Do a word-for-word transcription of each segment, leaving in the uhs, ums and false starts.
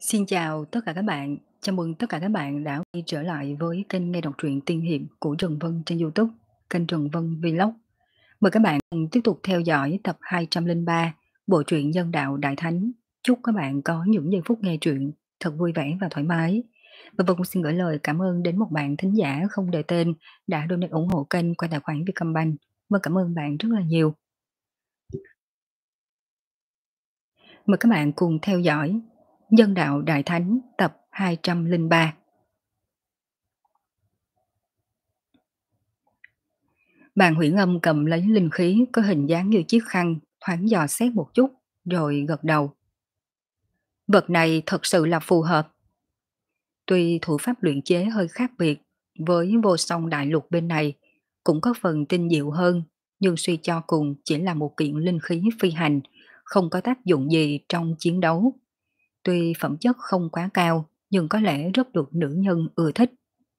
Xin chào tất cả các bạn, chào mừng tất cả các bạn đã quay trở lại với kênh nghe đọc truyện tiên hiệp của Trần Vân trên YouTube, kênh Trần Vân Vlog. Mời các bạn cùng tiếp tục theo dõi tập hai trăm lẻ ba bộ truyện Nhân đạo Đại Thánh. Chúc các bạn có những giây phút nghe truyện thật vui vẻ và thoải mái. Và Vân cũng xin gửi lời cảm ơn đến một bạn thính giả không đề tên đã donate ủng hộ kênh qua tài khoản Vietcombank. Vâng, cảm ơn bạn rất là nhiều. Mời các bạn cùng theo dõi Nhân đạo Đại Thánh tập hai trăm lẻ ba. Bàn Huyễn Âm cầm lấy linh khí có hình dáng như chiếc khăn, thoáng dò xét một chút, rồi gật đầu. Vật này thật sự là phù hợp. Tuy thủ pháp luyện chế hơi khác biệt với vô song đại lục bên này, cũng có phần tinh diệu hơn, nhưng suy cho cùng chỉ là một kiện linh khí phi hành, không có tác dụng gì trong chiến đấu. Tuy phẩm chất không quá cao, nhưng có lẽ rất được nữ nhân ưa thích.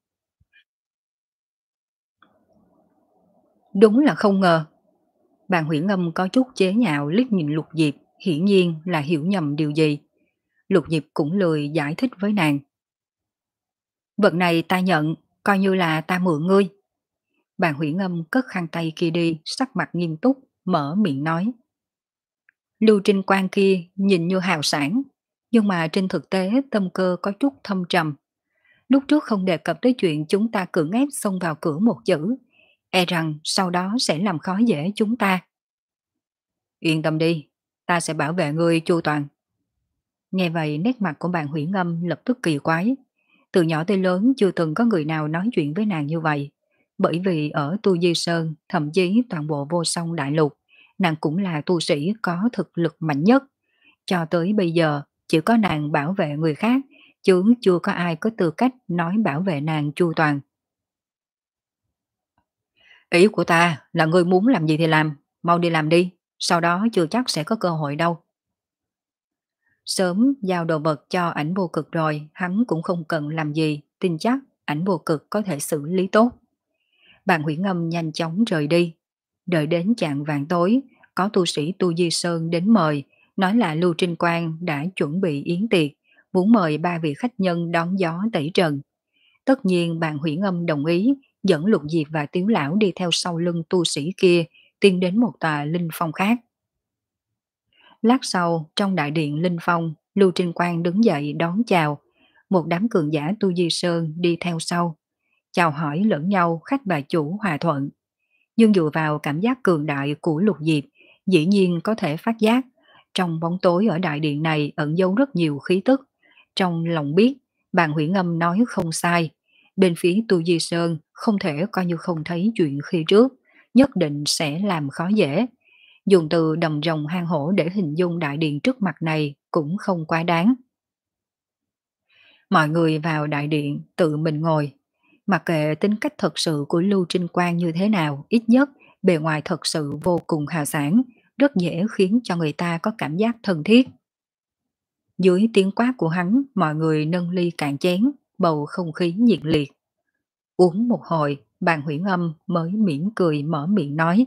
Đúng là không ngờ. Bàn Huyễn Âm có chút chế nhạo liếc nhìn Lục Diệp, hiển nhiên là hiểu nhầm điều gì. Lục Diệp cũng lười giải thích với nàng. Vật này ta nhận, coi như là ta mượn ngươi. Bàn Huyễn Âm cất khăn tay kia đi, sắc mặt nghiêm túc, mở miệng nói. Lưu Trinh Quang kia nhìn như hào sản, nhưng mà trên thực tế tâm cơ có chút thâm trầm. Lúc trước không đề cập tới chuyện chúng ta cưỡng ép xông vào cửa một chữ, e rằng sau đó sẽ làm khó dễ chúng ta. Yên tâm đi, ta sẽ bảo vệ ngươi chu toàn. Nghe vậy nét mặt của bạn Huyễn Âm lập tức kỳ quái. Từ nhỏ tới lớn chưa từng có người nào nói chuyện với nàng như vậy. Bởi vì ở Tu Di Sơn, thậm chí toàn bộ vô song đại lục, nàng cũng là tu sĩ có thực lực mạnh nhất. Cho tới bây giờ, chỉ có nàng bảo vệ người khác, chứ chưa có ai có tư cách nói bảo vệ nàng chu toàn. Ý của ta là ngươi muốn làm gì thì làm, mau đi làm đi, sau đó chưa chắc sẽ có cơ hội đâu. Sớm giao đồ vật cho ảnh vô cực rồi, hắn cũng không cần làm gì, tin chắc ảnh vô cực có thể xử lý tốt. Bạn Huyễn Âm nhanh chóng rời đi. Đợi đến chạng vàng tối, có tu sĩ Tu Di Sơn đến mời, nói là Lưu Trinh Quang đã chuẩn bị yến tiệc, muốn mời ba vị khách nhân đón gió tẩy trần. Tất nhiên bạn Huyễn Âm đồng ý, dẫn Lục Diệp và Tiếu Lão đi theo sau lưng tu sĩ kia, tiến đến một tòa linh phong khác. Lát sau, trong đại điện Linh Phong, Lưu Trinh Quang đứng dậy đón chào. Một đám cường giả Tu Di Sơn đi theo sau. Chào hỏi lẫn nhau khách bà chủ hòa thuận. Nhưng dựa vào cảm giác cường đại của Lục Diệp, dĩ nhiên có thể phát giác. Trong bóng tối ở đại điện này ẩn giấu rất nhiều khí tức. Trong lòng biết, bạn Huyễn Âm nói không sai. Bên phía Tu Di Sơn không thể coi như không thấy chuyện khi trước. Nhất định sẽ làm khó dễ. Dùng từ đầm rồng hang hổ để hình dung đại điện trước mặt này cũng không quá đáng. Mọi người vào đại điện tự mình ngồi. Mặc kệ tính cách thật sự của Lưu Trinh Quang như thế nào, ít nhất bề ngoài thật sự vô cùng hào sản, rất dễ khiến cho người ta có cảm giác thân thiết. Dưới tiếng quát của hắn, mọi người nâng ly cạn chén, bầu không khí nhiệt liệt. Uống một hồi, bàn Huyễn Âm mới mỉm cười mở miệng nói.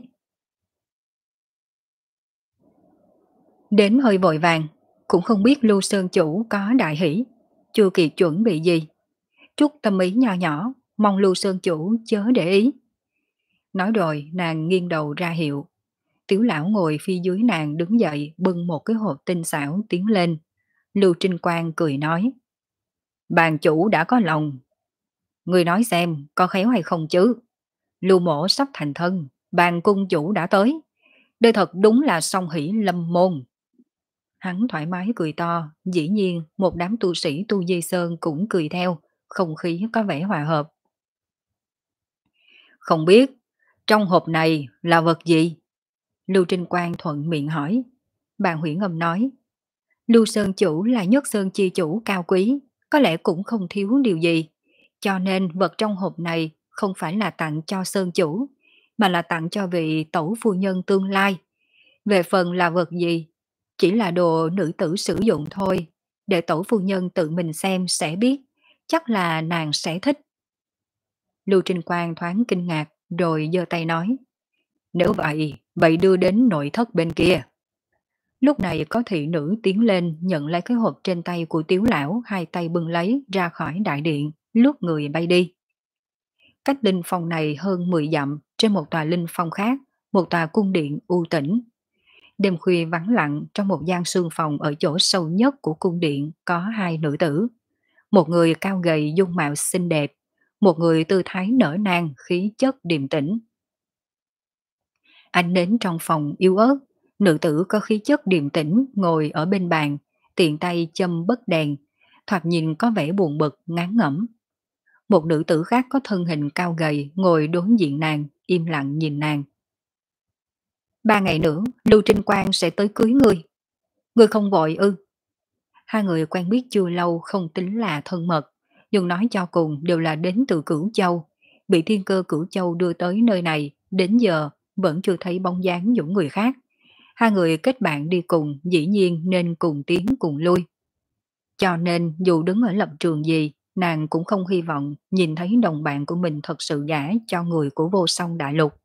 Đến hơi vội vàng, cũng không biết Lưu Sơn Chủ có đại hỷ, chưa kịp chuẩn bị gì. Chút tâm ý nho nhỏ, mong Lưu Sơn Chủ chớ để ý. Nói rồi nàng nghiêng đầu ra hiệu. Tiểu lão ngồi phía dưới nàng đứng dậy bưng một cái hộp tinh xảo tiến lên. Lưu Trinh Quang cười nói. Bàn chủ đã có lòng. Người nói xem có khéo hay không chứ. Lưu mổ sắp thành thân, bàn cung chủ đã tới. Đây thật đúng là song hỷ lâm môn. Hắn thoải mái cười to, dĩ nhiên một đám tu sĩ Tu Di Sơn cũng cười theo, không khí có vẻ hòa hợp. Không biết, trong hộp này là vật gì? Lưu Trinh Quang thuận miệng hỏi. Bàn Huyễn Âm nói, Lưu Sơn Chủ là nhất Sơn Chi Chủ cao quý, có lẽ cũng không thiếu điều gì. Cho nên vật trong hộp này không phải là tặng cho Sơn Chủ, mà là tặng cho vị tổ phu nhân tương lai. Về phần là vật gì, chỉ là đồ nữ tử sử dụng thôi, để tổ phu nhân tự mình xem sẽ biết, chắc là nàng sẽ thích. Lưu Trinh Quang thoáng kinh ngạc, rồi giơ tay nói, nếu vậy, vậy đưa đến nội thất bên kia. Lúc này có thị nữ tiến lên nhận lấy cái hộp trên tay của Tiếu lão, hai tay bưng lấy ra khỏi đại điện, lướt người bay đi. Cách linh phong này hơn mười dặm, trên một tòa linh phong khác, một tòa cung điện u tĩnh. Đêm khuya vắng lặng, trong một gian sương phòng ở chỗ sâu nhất của cung điện có hai nữ tử. Một người cao gầy dung mạo xinh đẹp, một người tư thái nở nang khí chất điềm tĩnh. Ánh nến trong phòng yếu ớt, nữ tử có khí chất điềm tĩnh ngồi ở bên bàn, tiện tay châm bấc đèn, thoạt nhìn có vẻ buồn bực, ngán ngẩm. Một nữ tử khác có thân hình cao gầy ngồi đối diện nàng, im lặng nhìn nàng. Ba ngày nữa, Lưu Trinh Quang sẽ tới cưới ngươi. Ngươi không vội ư? Hai người quen biết chưa lâu không tính là thân mật, nhưng nói cho cùng đều là đến từ Cửu Châu. Bị thiên cơ Cửu Châu đưa tới nơi này, đến giờ vẫn chưa thấy bóng dáng những người khác. Hai người kết bạn đi cùng, dĩ nhiên nên cùng tiến cùng lui. Cho nên dù đứng ở lập trường gì, nàng cũng không hy vọng nhìn thấy đồng bạn của mình thật sự gả cho người của Vô Song Đại Lục.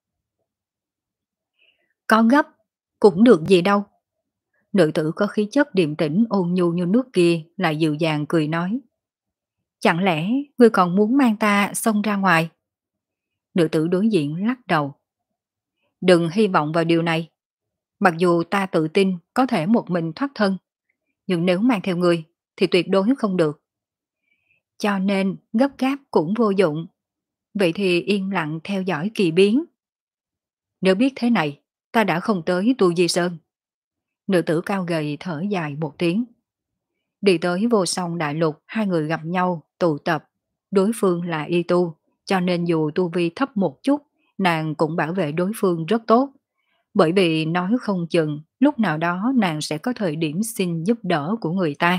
Có gấp, cũng được gì đâu. Nữ tử có khí chất điềm tĩnh ôn nhu như nước kia lại dịu dàng cười nói. Chẳng lẽ ngươi còn muốn mang ta xông ra ngoài? Nữ tử đối diện lắc đầu. Đừng hy vọng vào điều này. Mặc dù ta tự tin có thể một mình thoát thân, nhưng nếu mang theo ngươi thì tuyệt đối không được. Cho nên gấp gáp cũng vô dụng. Vậy thì yên lặng theo dõi kỳ biến. Nếu biết thế này, ta đã không tới Tu Di Sơn. Nữ tử cao gầy thở dài một tiếng. Đi tới Vô Song Đại Lục, hai người gặp nhau, tụ tập. Đối phương là y tu, cho nên dù tu vi thấp một chút, nàng cũng bảo vệ đối phương rất tốt. Bởi vì nói không chừng, lúc nào đó nàng sẽ có thời điểm xin giúp đỡ của người ta.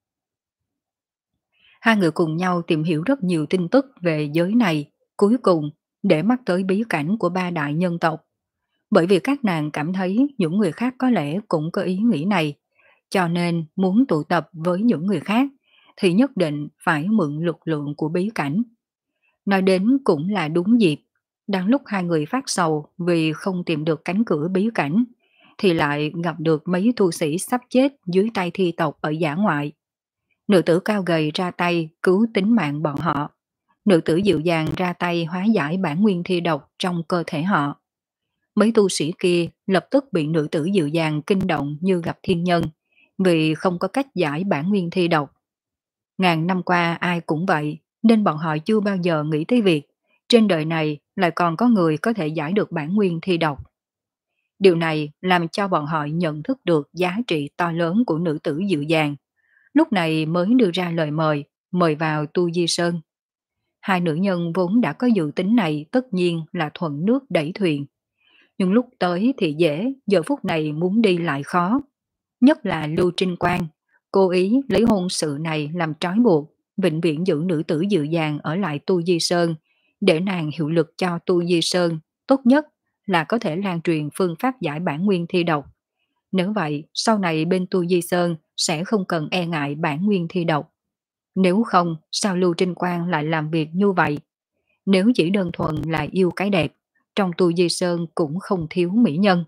Hai người cùng nhau tìm hiểu rất nhiều tin tức về giới này, cuối cùng để mắt tới bí cảnh của ba đại nhân tộc. Bởi vì các nàng cảm thấy những người khác có lẽ cũng có ý nghĩ này, cho nên muốn tụ tập với những người khác thì nhất định phải mượn lực lượng của bí cảnh. Nói đến cũng là đúng dịp, đang lúc hai người phát sầu vì không tìm được cánh cửa bí cảnh, thì lại gặp được mấy tu sĩ sắp chết dưới tay thi tộc ở dã ngoại. Nữ tử cao gầy ra tay cứu tính mạng bọn họ. Nữ tử dịu dàng ra tay hóa giải bản nguyên thi độc trong cơ thể họ. Mấy tu sĩ kia lập tức bị nữ tử dịu dàng kinh động như gặp thiên nhân, vì không có cách giải bản nguyên thi độc. Ngàn năm qua ai cũng vậy, nên bọn họ chưa bao giờ nghĩ tới việc trên đời này lại còn có người có thể giải được bản nguyên thi độc. Điều này làm cho bọn họ nhận thức được giá trị to lớn của nữ tử dịu dàng. Lúc này mới đưa ra lời mời, mời vào Tu Di Sơn. Hai nữ nhân vốn đã có dự tính này tất nhiên là thuận nước đẩy thuyền. Nhưng lúc tới thì dễ, giờ phút này muốn đi lại khó. Nhất là Lưu Trinh Quang, cố ý lấy hôn sự này làm trói buộc, vĩnh viễn giữ nữ tử dịu dàng ở lại Tu Di Sơn, để nàng hiệu lực cho Tu Di Sơn, tốt nhất là có thể lan truyền phương pháp giải bản nguyên thi độc. Nếu vậy, sau này bên Tu Di Sơn sẽ không cần e ngại bản nguyên thi độc. Nếu không, sao Lưu Trinh Quang lại làm việc như vậy? Nếu chỉ đơn thuần là yêu cái đẹp, trong Tu Di Sơn cũng không thiếu mỹ nhân.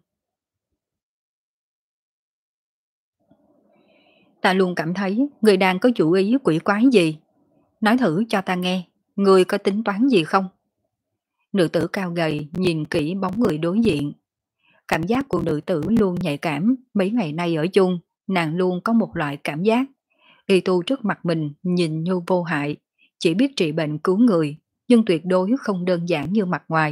Ta luôn cảm thấy người đang có chủ ý quỷ quái gì. Nói thử cho ta nghe, người có tính toán gì không? Nữ tử cao gầy nhìn kỹ bóng người đối diện. Cảm giác của nữ tử luôn nhạy cảm, mấy ngày nay ở chung, nàng luôn có một loại cảm giác. Y tu trước mặt mình nhìn như vô hại, chỉ biết trị bệnh cứu người, nhưng tuyệt đối không đơn giản như mặt ngoài.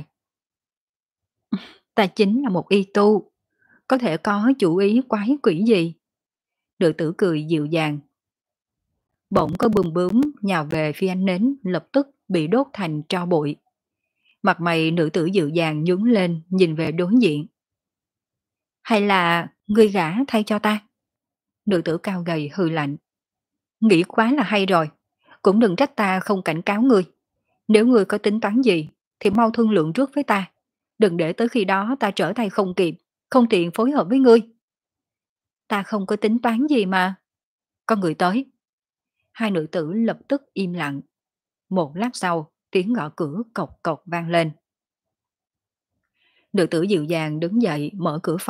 Ta chính là một y tu, có thể có chủ ý quái quỷ gì? Nữ tử cười dịu dàng. Bỗng có bướm bướm nhào về phía ánh nến, lập tức bị đốt thành tro bụi. Mặt mày nữ tử dịu dàng nhướng lên, nhìn về đối diện. Hay là ngươi gả thay cho ta? Nữ tử cao gầy hừ lạnh. Nghĩ quá là hay rồi, cũng đừng trách ta không cảnh cáo ngươi. Nếu ngươi có tính toán gì, thì mau thương lượng trước với ta. Đừng để tới khi đó ta trở tay không kịp, không tiện phối hợp với ngươi. Ta không có tính toán gì mà. Có người tới. Hai nữ tử lập tức im lặng. Một lát sau, tiếng gõ cửa cộc cộc vang lên. Nữ tử dịu dàng đứng dậy mở cửa phòng,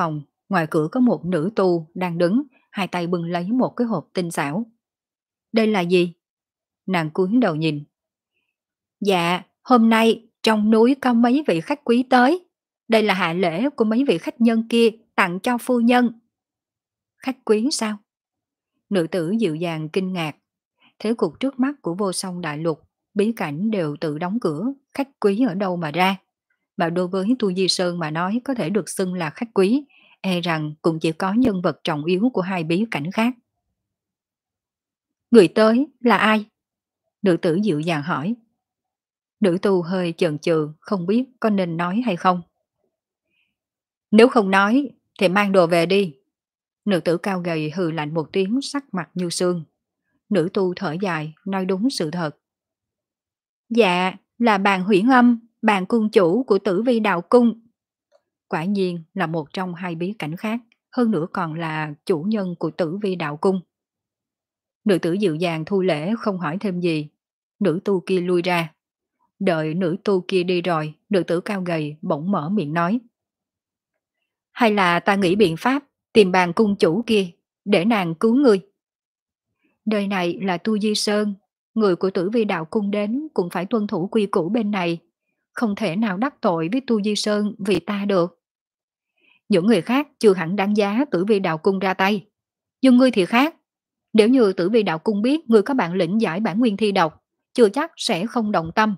Ngoài cửa có một nữ tu đang đứng, hai tay bưng lấy một cái hộp tinh xảo. Đây là gì? Nàng cúi đầu nhìn. Dạ, hôm nay trong núi có mấy vị khách quý tới. Đây là hạ lễ của mấy vị khách nhân kia tặng cho phu nhân. Khách quý sao? Nữ tử dịu dàng kinh ngạc. Thế cục trước mắt của vô song đại lục, bí cảnh đều tự đóng cửa, khách quý ở đâu mà ra? Mà đối với Tu Di Sơn mà nói có thể được xưng là khách quý, e rằng cũng chỉ có nhân vật trọng yếu của hai bí cảnh khác. Người tới là ai? Nữ tử dịu dàng hỏi. Nữ tu hơi chần chừ, không biết có nên nói hay không. Nếu không nói, thì mang đồ về đi. Nữ tử cao gầy hừ lạnh một tiếng, sắc mặt như sương. Nữ tu thở dài, nói đúng sự thật. Dạ, là bàn Huyễn Âm, bàn cung chủ của Tử Vi Đạo Cung. Quả nhiên là một trong hai bí cảnh khác, hơn nữa còn là chủ nhân của Tử Vi Đạo Cung. Nữ tử dịu dàng thu lễ không hỏi thêm gì. Nữ tu kia lui ra. Đợi nữ tu kia đi rồi, nữ tử cao gầy bỗng mở miệng nói. Hay là ta nghĩ biện pháp tìm bàn cung chủ kia, để nàng cứu ngươi. Đời này là Tu Di Sơn, người của Tử Vi Đạo Cung đến cũng phải tuân thủ quy củ bên này, không thể nào đắc tội với Tu Di Sơn vì ta được. Những người khác chưa hẳn đáng giá Tử Vi Đạo Cung ra tay, nhưng ngươi thì khác. Nếu như Tử Vi Đạo Cung biết ngươi có bản lĩnh giải bản nguyên thi độc, chưa chắc sẽ không động tâm.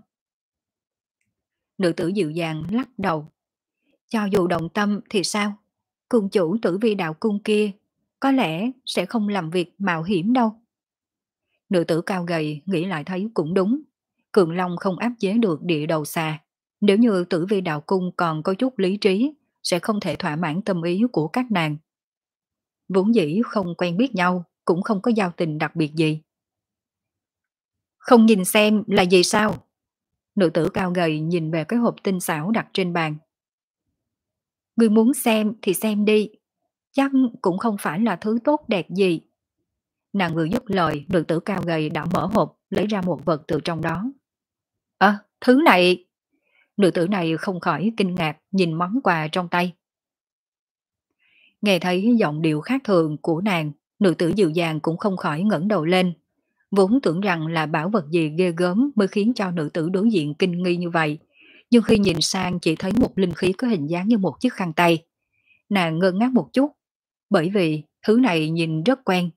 Nữ tử dịu dàng lắc đầu. Cho dù động tâm thì sao? Cung chủ Tử Vi Đạo Cung kia có lẽ sẽ không làm việc mạo hiểm đâu. Nữ tử cao gầy nghĩ lại thấy cũng đúng. Cường Long không áp chế được địa đầu xà. Nếu như Tử Vi Đạo Cung còn có chút lý trí, sẽ không thể thỏa mãn tâm ý của các nàng. Vốn dĩ không quen biết nhau, cũng không có giao tình đặc biệt gì. Không nhìn xem là gì sao? Nữ tử cao gầy nhìn về cái hộp tinh xảo đặt trên bàn. Ngươi muốn xem thì xem đi, chắc cũng không phải là thứ tốt đẹp gì. Nàng vừa dứt lời, nữ tử cao gầy đã mở hộp, lấy ra một vật từ trong đó. Ơ, thứ này... Nữ tử này không khỏi kinh ngạc nhìn món quà trong tay. Nghe thấy giọng điệu khác thường của nàng, nữ tử dịu dàng cũng không khỏi ngẩng đầu lên. Vốn tưởng rằng là bảo vật gì ghê gớm mới khiến cho nữ tử đối diện kinh nghi như vậy. Nhưng khi nhìn sang chỉ thấy một linh khí có hình dáng như một chiếc khăn tay. Nàng ngơ ngác một chút, bởi vì thứ này nhìn rất quen.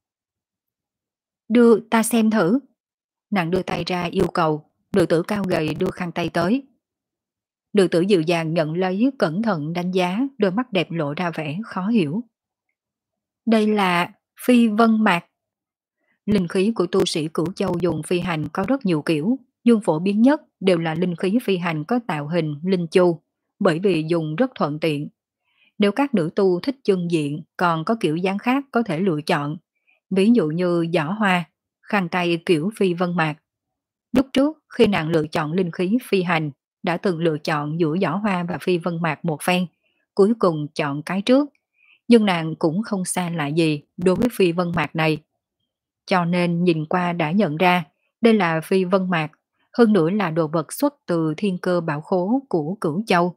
Đưa ta xem thử. Nàng đưa tay ra yêu cầu, nữ tử cao gầy đưa khăn tay tới. Nữ tử dịu dàng nhận lấy, cẩn thận đánh giá, đôi mắt đẹp lộ ra vẻ khó hiểu. Đây là phi vân mạc. Linh khí của tu sĩ Cửu Châu dùng phi hành có rất nhiều kiểu, nhưng phổ biến nhất đều là linh khí phi hành có tạo hình linh chu, bởi vì dùng rất thuận tiện. Nếu các nữ tu thích chân diện, còn có kiểu dáng khác có thể lựa chọn, ví dụ như giỏ hoa, khăn tay kiểu phi vân mạc. Lúc trước khi nàng lựa chọn linh khí phi hành, đã từng lựa chọn giữa giỏ hoa và phi vân mạc một phen, cuối cùng chọn cái trước, nhưng nàng cũng không xa lạ gì đối với phi vân mạc này. Cho nên nhìn qua đã nhận ra đây là phi vân mạc, hơn nữa là đồ vật xuất từ thiên cơ bảo khố của Cửu Châu.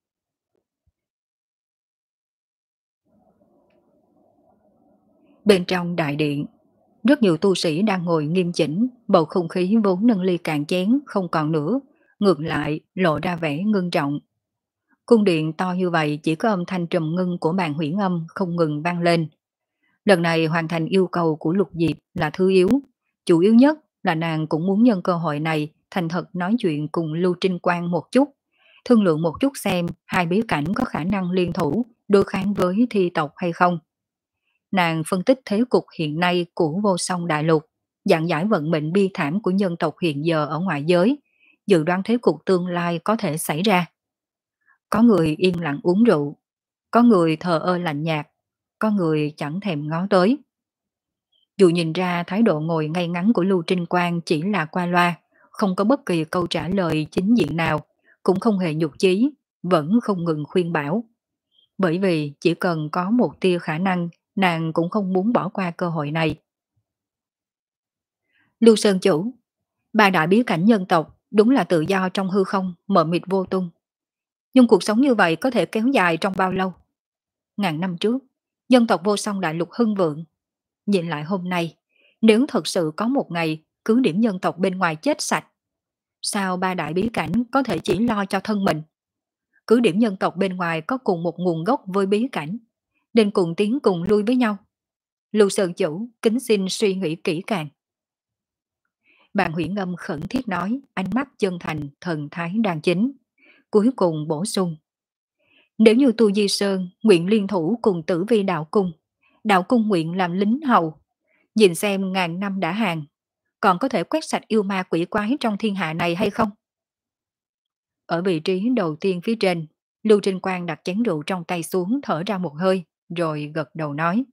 Bên trong đại điện, rất nhiều tu sĩ đang ngồi nghiêm chỉnh, bầu không khí vốn nâng ly cạn chén không còn nữa, ngược lại lộ ra vẻ ngưng trọng. Cung điện to như vậy chỉ có âm thanh trầm ngưng của bàn Huyễn Âm không ngừng vang lên. Lần này hoàn thành yêu cầu của Lục Diệp là thứ yếu, chủ yếu nhất là nàng cũng muốn nhân cơ hội này thành thật nói chuyện cùng Lưu Trinh Quang một chút, thương lượng một chút xem hai bí cảnh có khả năng liên thủ đối kháng với thi tộc hay không. Nàng phân tích thế cục hiện nay của vô song đại lục, dạng giải vận mệnh bi thảm của nhân tộc hiện giờ ở ngoại giới, dự đoán thế cục tương lai có thể xảy ra. Có người yên lặng uống rượu, có người thờ ơ lạnh nhạt, có người chẳng thèm ngó tới. Dù nhìn ra thái độ ngồi ngay ngắn của Lưu Trinh Quang chỉ là qua loa, không có bất kỳ câu trả lời chính diện nào, cũng không hề nhục chí, vẫn không ngừng khuyên bảo. Bởi vì chỉ cần có một tia khả năng, nàng cũng không muốn bỏ qua cơ hội này. Lưu Sơn Chủ, ba đại bí cảnh nhân tộc đúng là tự do trong hư không, mờ mịt vô tung. Nhưng cuộc sống như vậy có thể kéo dài trong bao lâu? Ngàn năm trước, dân tộc vô song đại lục hưng vượng. Nhìn lại hôm nay, nếu thật sự có một ngày cứ điểm nhân tộc bên ngoài chết sạch, sao ba đại bí cảnh có thể chỉ lo cho thân mình? Cứ điểm nhân tộc bên ngoài có cùng một nguồn gốc với bí cảnh, nên cùng tiến cùng lui với nhau. Lưu Sơn Chủ kính xin suy nghĩ kỹ càng. Bàn Hủy Ngâm khẩn thiết nói, ánh mắt chân thành, thần thái đang chính. Cuối cùng bổ sung. Nếu như Tu Di Sơn nguyện liên thủ cùng Tử Vi Đạo Cung, Đạo Cung nguyện làm lính hầu, nhìn xem ngàn năm đã hàng, còn có thể quét sạch yêu ma quỷ quái trong thiên hạ này hay không? Ở vị trí đầu tiên phía trên, Lưu Trinh Quang đặt chén rượu trong tay xuống, thở ra một hơi, rồi gật đầu nói.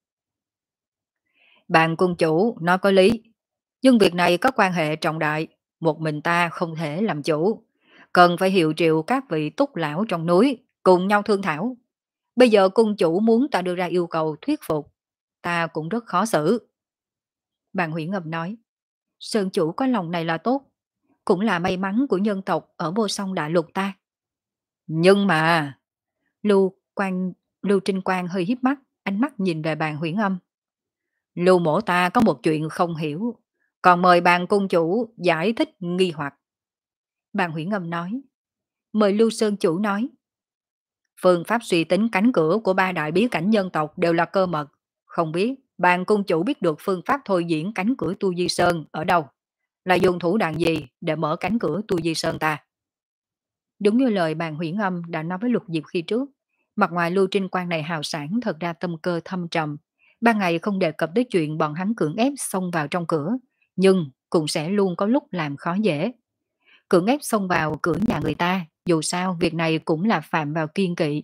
Bàn cung chủ nói có lý, nhưng việc này có quan hệ trọng đại, một mình ta không thể làm chủ, cần phải hiệu triệu các vị túc lão trong núi cùng nhau thương thảo. Bây giờ cung chủ muốn ta đưa ra yêu cầu thuyết phục, ta cũng rất khó xử. Bàn Hủy Ngâm nói, Sơn chủ có lòng này là tốt, cũng là may mắn của nhân tộc ở vô song đại lục ta. Nhưng mà, Lưu Quang, Lưu Trinh Quang hơi híp mắt, ánh mắt nhìn về bàn Huyễn Âm. Lưu mổ ta có một chuyện không hiểu, còn mời bàn cung chủ giải thích nghi hoặc. Bàn Huyễn Âm nói, mời Lưu Sơn chủ nói. Phương pháp suy tính cánh cửa của ba đại bí cảnh nhân tộc đều là cơ mật. Không biết bàn cung chủ biết được phương pháp thôi diễn cánh cửa Tu Di Sơn ở đâu, là dùng thủ đoạn gì để mở cánh cửa Tu Di Sơn ta? Đúng như lời bàn Huyễn Âm đã nói với Lục Diệp khi trước, mặt ngoài Lưu Trinh Quang này hào sản thật ra tâm cơ thâm trầm. Ban ngày không đề cập tới chuyện bọn hắn cưỡng ép xông vào trong cửa, nhưng cũng sẽ luôn có lúc làm khó dễ. Cưỡng ép xông vào cửa nhà người ta, dù sao việc này cũng là phạm vào kiêng kỵ.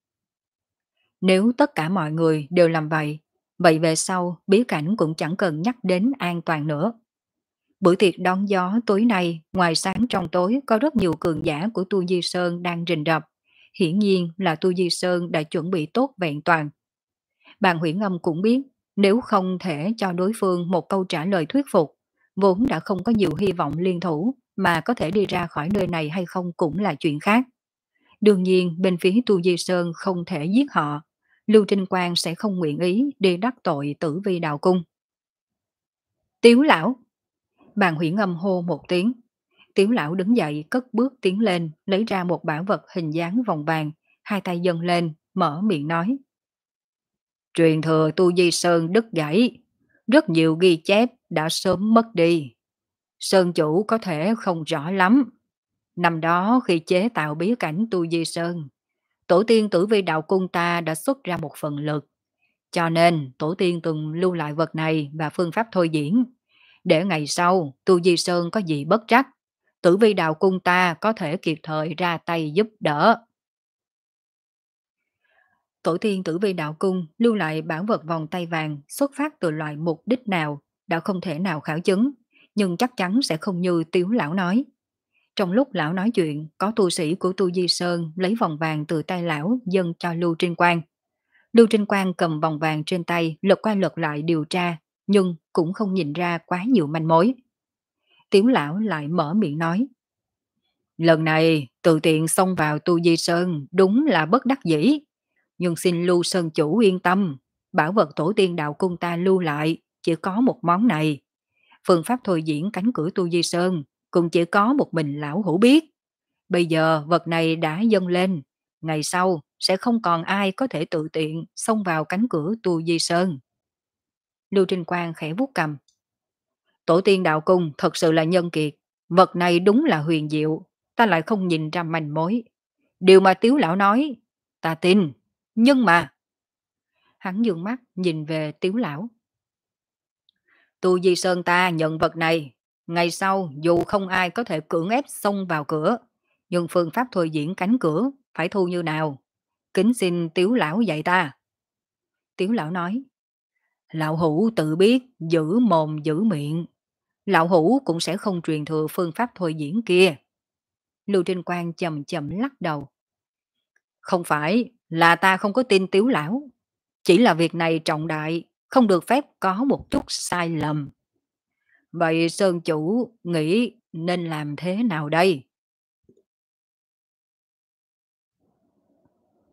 Nếu tất cả mọi người đều làm vậy, vậy về sau bí cảnh cũng chẳng cần nhắc đến an toàn nữa. Bữa tiệc đón gió tối nay, ngoài sáng trong tối có rất nhiều cường giả của Tu Di Sơn đang rình rập. Hiển nhiên là Tu Di Sơn đã chuẩn bị tốt vẹn toàn. Bàn Huyễn Âm cũng biết, nếu không thể cho đối phương một câu trả lời thuyết phục, vốn đã không có nhiều hy vọng liên thủ, mà có thể đi ra khỏi nơi này hay không cũng là chuyện khác. Đương nhiên bên phía Tu Di Sơn không thể giết họ, Lưu Trinh Quang sẽ không nguyện ý đi đắc tội Tử Vi Đạo Cung. Tiếu lão! Bàn Huyễn Âm hô một tiếng. Tiếu lão đứng dậy cất bước tiến lên, lấy ra một bảo vật hình dáng vòng vàng, hai tay dâng lên, mở miệng nói. Truyền thừa Tu Di Sơn đứt gãy, rất nhiều ghi chép đã sớm mất đi. Sơn chủ có thể không rõ lắm. Năm đó khi chế tạo bí cảnh Tu Di Sơn, tổ tiên Tử Vi Đạo Cung ta đã xuất ra một phần lực. Cho nên tổ tiên từng lưu lại vật này và phương pháp thôi diễn, để ngày sau Tu Di Sơn có gì bất trắc, Tử Vi Đạo Cung ta có thể kịp thời ra tay giúp đỡ. Tổ tiên Tử Vi Đạo Cung lưu lại bản vật vòng tay vàng xuất phát từ loại mục đích nào đã không thể nào khảo chứng, nhưng chắc chắn sẽ không như Tiếu lão nói. Trong lúc lão nói chuyện, có tu sĩ của Tu Di Sơn lấy vòng vàng từ tay lão dâng cho Lưu Trinh Quang. Lưu Trinh Quang cầm vòng vàng trên tay lật qua lật lại điều tra, nhưng cũng không nhìn ra quá nhiều manh mối. Tiếu lão lại mở miệng nói. Lần này tự tiện xông vào Tu Di Sơn đúng là bất đắc dĩ. Nhưng xin Lưu Sơn chủ yên tâm, bảo vật tổ tiên đạo cung ta lưu lại chỉ có một món này. Phương pháp thôi diễn cánh cửa Tu Di Sơn cũng chỉ có một mình lão hữu biết. Bây giờ vật này đã dâng lên, ngày sau sẽ không còn ai có thể tự tiện xông vào cánh cửa Tu Di Sơn. Lưu Trinh Quang khẽ vuốt cầm. Tổ tiên đạo cung thật sự là nhân kiệt, vật này đúng là huyền diệu, ta lại không nhìn ra manh mối. Điều mà Tiếu lão nói, ta tin, nhưng mà... Hắn dường mắt nhìn về Tiếu lão. Tu Di Sơn ta nhận vật này, ngày sau dù không ai có thể cưỡng ép xông vào cửa, nhưng phương pháp thôi diễn cánh cửa phải thu như nào? Kính xin Tiếu lão dạy ta. Tiếu lão nói, lão hữu tự biết giữ mồm giữ miệng, lão hữu cũng sẽ không truyền thừa phương pháp thôi diễn kia. Lưu Trinh Quang chậm chậm lắc đầu. Không phải là ta không có tin Tiếu lão, chỉ là việc này trọng đại, không được phép có một chút sai lầm. Vậy Sơn chủ nghĩ nên làm thế nào đây?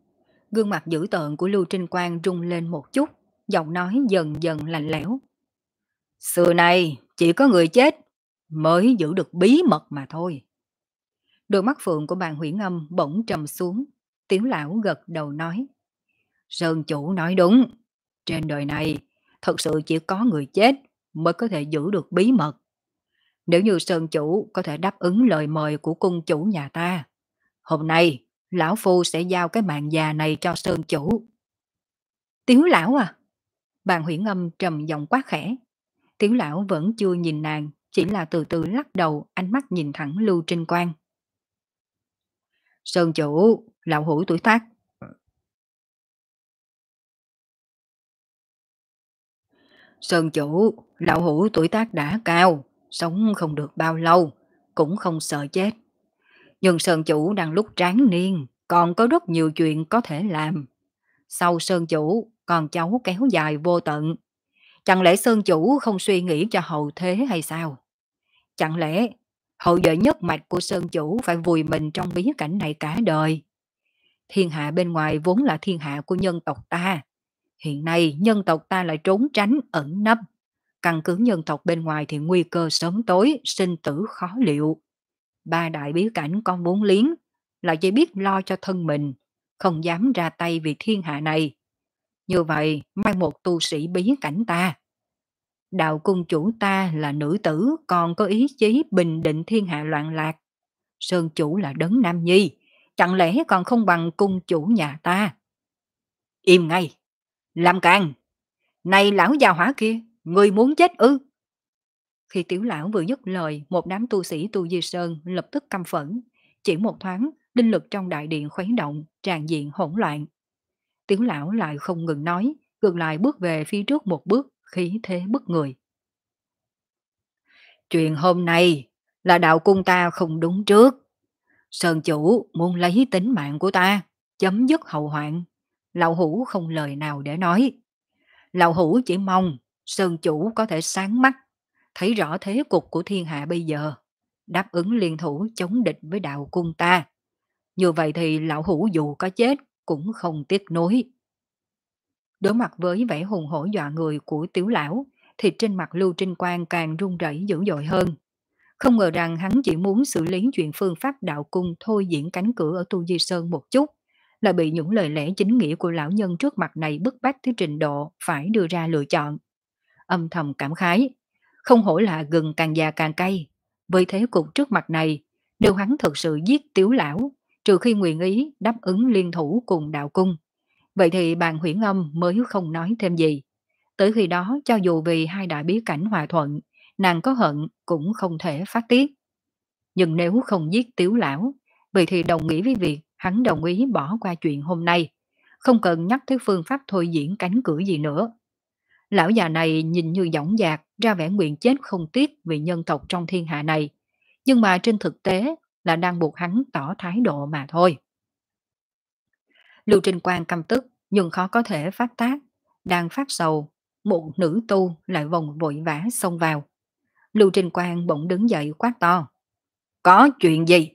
Gương mặt dữ tợn của Lưu Trinh Quang rung lên một chút, giọng nói dần dần lạnh lẽo. Xưa này chỉ có người chết mới giữ được bí mật mà thôi. Đôi mắt phượng của bàn Huyễn Âm bỗng trầm xuống, Tiếu lão gật đầu nói. Sơn chủ nói đúng, trên đời này thật sự chỉ có người chết mới có thể giữ được bí mật. Nếu như Sơn chủ có thể đáp ứng lời mời của cung chủ nhà ta, hôm nay lão phu sẽ giao cái mạng già này cho Sơn chủ. Tiếu lão à? Bàn Huyễn Âm trầm giọng quát khẽ. Tiếu lão vẫn chưa nhìn nàng, chỉ là từ từ lắc đầu, ánh mắt nhìn thẳng Lưu Trinh Quang. Sơn chủ, lão hủ tuổi tác. Sơn chủ, lão hủ tuổi tác đã cao, sống không được bao lâu, cũng không sợ chết. Nhưng Sơn chủ đang lúc tráng niên, còn có rất nhiều chuyện có thể làm. Sau Sơn chủ, con cháu kéo dài vô tận. Chẳng lẽ Sơn chủ không suy nghĩ cho hậu thế hay sao? Chẳng lẽ hậu duệ nhất mạch của Sơn chủ phải vùi mình trong bí cảnh này cả đời? Thiên hạ bên ngoài vốn là thiên hạ của nhân tộc ta. Hiện nay nhân tộc ta lại trốn tránh ẩn nấp. Căn cứ nhân tộc bên ngoài thì nguy cơ sớm tối, sinh tử khó liệu. Ba đại bí cảnh con vốn liếng, lại chỉ biết lo cho thân mình, không dám ra tay vì thiên hạ này. Như vậy, mai một tu sĩ bí cảnh ta. Đạo cung chủ ta là nữ tử, còn có ý chí bình định thiên hạ loạn lạc. Sơn chủ là đấng nam nhi, chẳng lẽ còn không bằng cung chủ nhà ta? Im ngay! Làm càng! Này lão già hỏa kia, người muốn chết ư? Khi Tiểu lão vừa dứt lời, một đám tu sĩ Tu Di Sơn lập tức căm phẫn. Chỉ một thoáng, linh lực trong đại điện khuấy động, tràn diện hỗn loạn. Tiểu lão lại không ngừng nói, ngược lại bước về phía trước một bước, khí thế bức người. Chuyện hôm nay là đạo cung ta không đúng trước. Sơn chủ muốn lấy tính mạng của ta, chấm dứt hậu hoạn. Lão hủ không lời nào để nói. Lão hủ chỉ mong Sơn chủ có thể sáng mắt, thấy rõ thế cục của thiên hạ bây giờ, đáp ứng liên thủ chống địch với đạo cung ta. Như vậy thì lão hủ dù có chết cũng không tiếc nuối. Đối mặt với vẻ hùng hổ dọa người của Tiểu lão, thì trên mặt Lưu Trinh Quang càng run rẩy dữ dội hơn. Không ngờ rằng hắn chỉ muốn xử lý chuyện phương pháp đạo cung thôi diễn cánh cửa ở Tu Di Sơn một chút, là bị những lời lẽ chính nghĩa của lão nhân trước mặt này bức bách tới trình độ phải đưa ra lựa chọn. Âm thầm cảm khái, không hổ là gừng càng già càng cay. Với thế cục trước mặt này, nếu hắn thực sự giết Tiểu lão, trừ khi nguyện ý đáp ứng liên thủ cùng đạo cung, vậy thì bàn Huyễn Âm mới không nói thêm gì. Tới khi đó, cho dù vì hai đại bí cảnh hòa thuận, nàng có hận cũng không thể phát tiết. Nhưng nếu không giết Tiểu lão, vậy thì đồng nghĩa với việc hắn đồng ý bỏ qua chuyện hôm nay, không cần nhắc tới phương pháp thôi diễn cánh cửa gì nữa. Lão già này nhìn như dõng dạc, ra vẻ nguyện chết không tiếc vì nhân tộc trong thiên hạ này, nhưng mà trên thực tế là đang buộc hắn tỏ thái độ mà thôi. Lưu Trinh Quang căm tức nhưng khó có thể phát tác, đang phát sầu, một nữ tu lại vòng vội vã xông vào. Lưu Trinh Quang bỗng đứng dậy quát to. Có chuyện gì?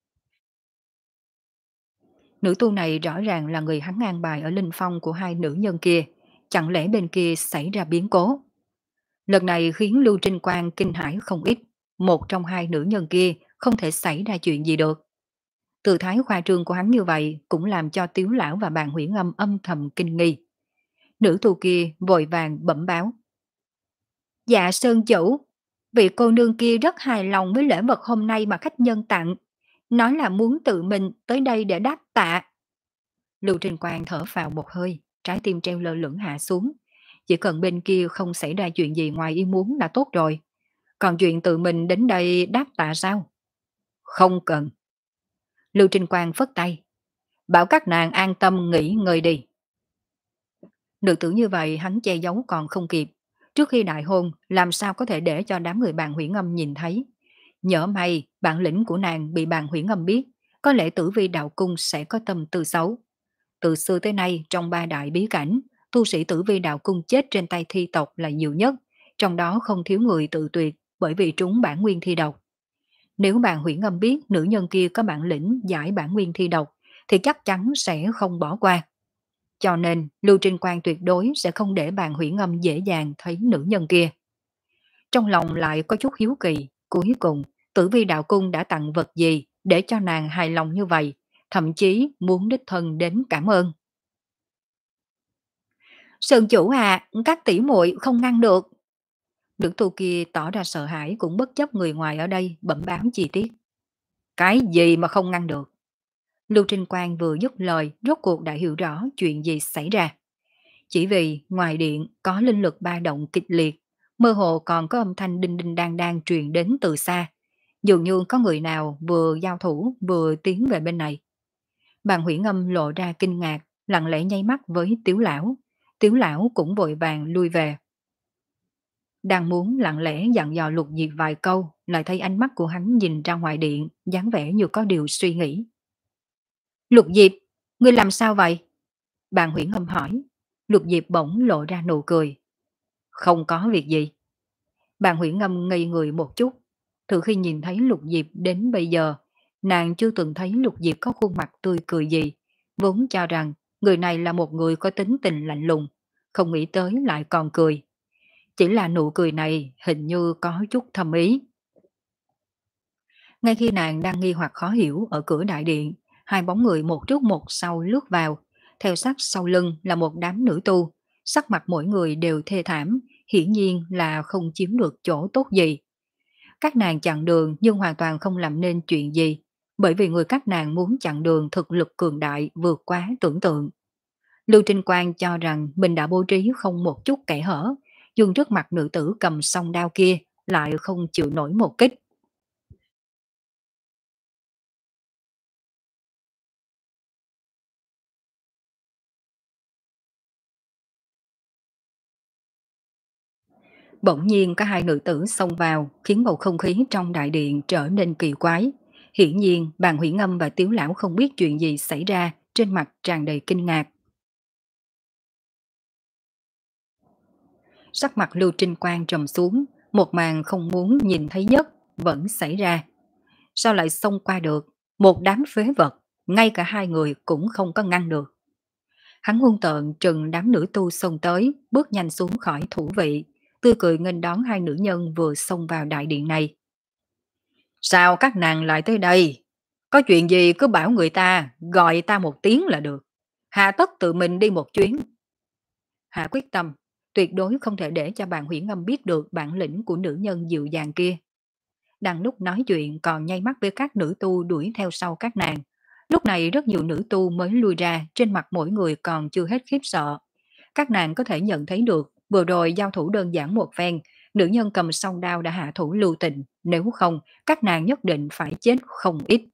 Nữ tu này rõ ràng là người hắn an bài ở linh phong của hai nữ nhân kia, chẳng lẽ bên kia xảy ra biến cố? Lần này khiến Lưu Trinh Quang kinh hãi không ít, một trong hai nữ nhân kia không thể xảy ra chuyện gì được. Từ thái khoa trương của hắn như vậy cũng làm cho Tiếu lão và bàn Huyễn Âm âm thầm kinh nghi. Nữ tu kia vội vàng bẩm báo. Dạ Sơn chủ, vị cô nương kia rất hài lòng với lễ vật hôm nay mà khách nhân tặng, nói là muốn tự mình tới đây để đáp tạ. Lưu Trình Quang thở phào một hơi, trái tim treo lơ lửng hạ xuống. Chỉ cần bên kia không xảy ra chuyện gì ngoài ý muốn là tốt rồi. Còn chuyện tự mình đến đây đáp tạ sao? Không cần. Lưu Trình Quang phất tay. Bảo các nàng an tâm nghỉ ngơi đi. Nữ tử như vậy hắn che giấu còn không kịp. Trước khi đại hôn, làm sao có thể để cho đám người bàn Huyễn Âm nhìn thấy. Nhỡ may, bản lĩnh của nàng bị bàn Huyễn Âm biết, có lẽ tử vi đạo cung sẽ có tâm tư xấu. Từ xưa tới nay, trong ba đại bí cảnh, tu sĩ tử vi đạo cung chết trên tay thi tộc là nhiều nhất, trong đó không thiếu người tự tuyệt bởi vì trúng bản nguyên thi độc. Nếu bàn Huyễn Âm biết nữ nhân kia có bản lĩnh giải bản nguyên thi độc, thì chắc chắn sẽ không bỏ qua. cho nên Lưu Trinh Quang tuyệt đối sẽ không để bàn hủy ngâm dễ dàng thấy nữ nhân kia. Trong lòng lại có chút hiếu kỳ, cuối cùng Tử Vi đạo cung đã tặng vật gì để cho nàng hài lòng như vậy, thậm chí muốn đích thân đến cảm ơn. Sơn chủ à, các tỷ muội không ngăn được. Nữ tu kia tỏ ra sợ hãi cũng bất chấp người ngoài ở đây bẩm báo chi tiết. Cái gì mà không ngăn được? Lưu Trinh Quang vừa dứt lời, rốt cuộc đã hiểu rõ chuyện gì xảy ra. Chỉ vì ngoài điện có linh lực ba động kịch liệt, mơ hồ còn có âm thanh đinh đinh đang đang truyền đến từ xa. Dường như có người nào vừa giao thủ vừa tiến về bên này. Bàn hủy ngâm lộ ra kinh ngạc, lặng lẽ nháy mắt với Tiếu lão. Tiếu lão cũng vội vàng lui về. Đang muốn lặng lẽ dặn dò Lục Diệp vài câu, lại thấy ánh mắt của hắn nhìn ra ngoài điện, dáng vẻ như có điều suy nghĩ. Lục Diệp, ngươi làm sao vậy? Bàn hủy ngâm hỏi. Lục Diệp bỗng lộ ra nụ cười. Không có việc gì. Bàn hủy ngâm ngây người một chút. Từ khi nhìn thấy Lục Diệp đến bây giờ, nàng chưa từng thấy Lục Diệp có khuôn mặt tươi cười gì. Vốn cho rằng người này là một người có tính tình lạnh lùng, không nghĩ tới lại còn cười. Chỉ là nụ cười này hình như có chút thâm ý. Ngay khi nàng đang nghi hoặc khó hiểu ở cửa đại điện, hai bóng người một trước một sau lướt vào. Theo sát sau lưng là một đám nữ tu, sắc mặt mỗi người đều thê thảm, hiển nhiên là không chiếm được chỗ tốt gì. Các nàng chặn đường nhưng hoàn toàn không làm nên chuyện gì, bởi vì người các nàng muốn chặn đường thực lực cường đại vượt quá tưởng tượng. Lưu Trinh Quang cho rằng mình đã bố trí không một chút kẽ hở, nhưng trước mặt nữ tử cầm song đao kia lại không chịu nổi một kích. Bỗng nhiên có hai nữ tử xông vào, khiến bầu không khí trong đại điện trở nên kỳ quái. Hiển nhiên, Bàn Hủy Ngâm và Tiếu Lão không biết chuyện gì xảy ra, trên mặt tràn đầy kinh ngạc. Sắc mặt Lưu Trinh Quang trầm xuống, một màn không muốn nhìn thấy nhất vẫn xảy ra. Sao lại xông qua được? Một đám phế vật, ngay cả hai người cũng không có ngăn được. Hắn hung tợn trừng đám nữ tu xông tới, bước nhanh xuống khỏi thủ vị, tươi cười nghênh đón hai nữ nhân vừa xông vào đại điện này. Sao các nàng lại tới đây? Có chuyện gì cứ bảo người ta, gọi ta một tiếng là được. Hạ tất tự mình đi một chuyến. Hạ quyết tâm, tuyệt đối không thể để cho bạn Huyễn Ngâm biết được bản lĩnh của nữ nhân dịu dàng kia. Đang lúc nói chuyện còn nháy mắt với các nữ tu đuổi theo sau các nàng. Lúc này rất nhiều nữ tu mới lui ra, trên mặt mỗi người còn chưa hết khiếp sợ. Các nàng có thể nhận thấy được, vừa rồi giao thủ đơn giản một phen, nữ nhân cầm song đao đã hạ thủ lưu tình, nếu không, các nàng nhất định phải chết không ít.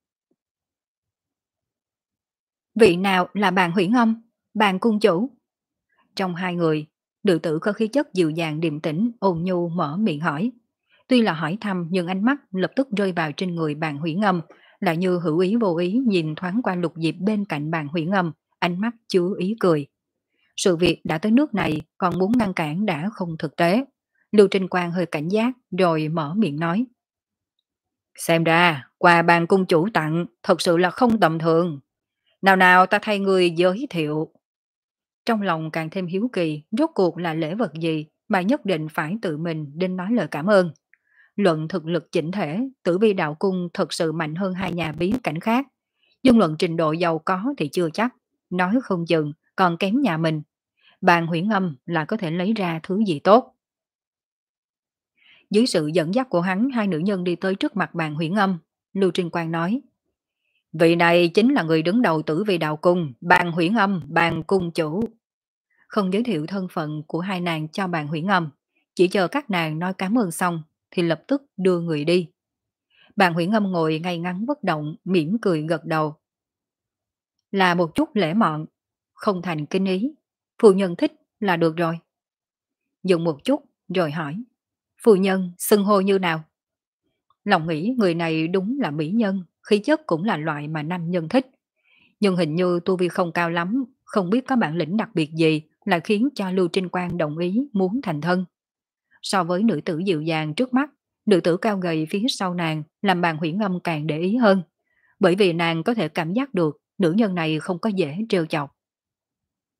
Vị nào là bạn Huyễn Âm, bạn cung chủ? Trong hai người, nữ tử có khí chất dịu dàng điềm tĩnh, ôn nhu mở miệng hỏi. Tuy là hỏi thăm nhưng ánh mắt lập tức rơi vào trên người bạn Huyễn Âm, lại như hữu ý vô ý nhìn thoáng qua Lục Diệp bên cạnh bạn Huyễn Âm, ánh mắt chứa ý cười. Sự việc đã tới nước này, còn muốn ngăn cản đã không thực tế. Lưu Trinh Quang hơi cảnh giác rồi mở miệng nói. Xem ra, quà bàn cung chủ tặng thật sự là không tầm thường. Nào nào ta thay người giới thiệu. Trong lòng càng thêm hiếu kỳ, rốt cuộc là lễ vật gì mà nhất định phải tự mình đến nói lời cảm ơn. Luận thực lực chỉnh thể, Tử Vi đạo cung thật sự mạnh hơn hai nhà bí cảnh khác. Nhưng luận trình độ giàu có thì chưa chắc, nói không chừng còn kém nhà mình. Bàn Huyễn Âm là có thể lấy ra thứ gì tốt. Dưới sự dẫn dắt của hắn, hai nữ nhân đi tới trước mặt bàn Huyễn Âm. Lưu Trinh Quang nói, vị này chính là người đứng đầu Tử Vi đạo cung, bàn Huyễn Âm, bàn cung chủ. Không giới thiệu thân phận của hai nàng cho bàn Huyễn Âm, chỉ chờ các nàng nói cảm ơn xong thì lập tức đưa người đi. Bàn Huyễn Âm ngồi ngay ngắn bất động, mỉm cười gật đầu. Là một chút lễ mọn, không thành kinh ý, phu nhân thích là được rồi. Dừng một chút rồi hỏi, phu nhân xưng hô như nào? Lòng nghĩ người này đúng là mỹ nhân, khí chất cũng là loại mà nam nhân thích. Nhưng hình như tu vi không cao lắm, không biết có bản lĩnh đặc biệt gì là khiến cho Lưu Trinh Quang đồng ý muốn thành thân. So với nữ tử dịu dàng trước mắt, nữ tử cao gầy phía sau nàng làm bàn Huyễn Âm càng để ý hơn. Bởi vì nàng có thể cảm giác được nữ nhân này không có dễ trêu chọc.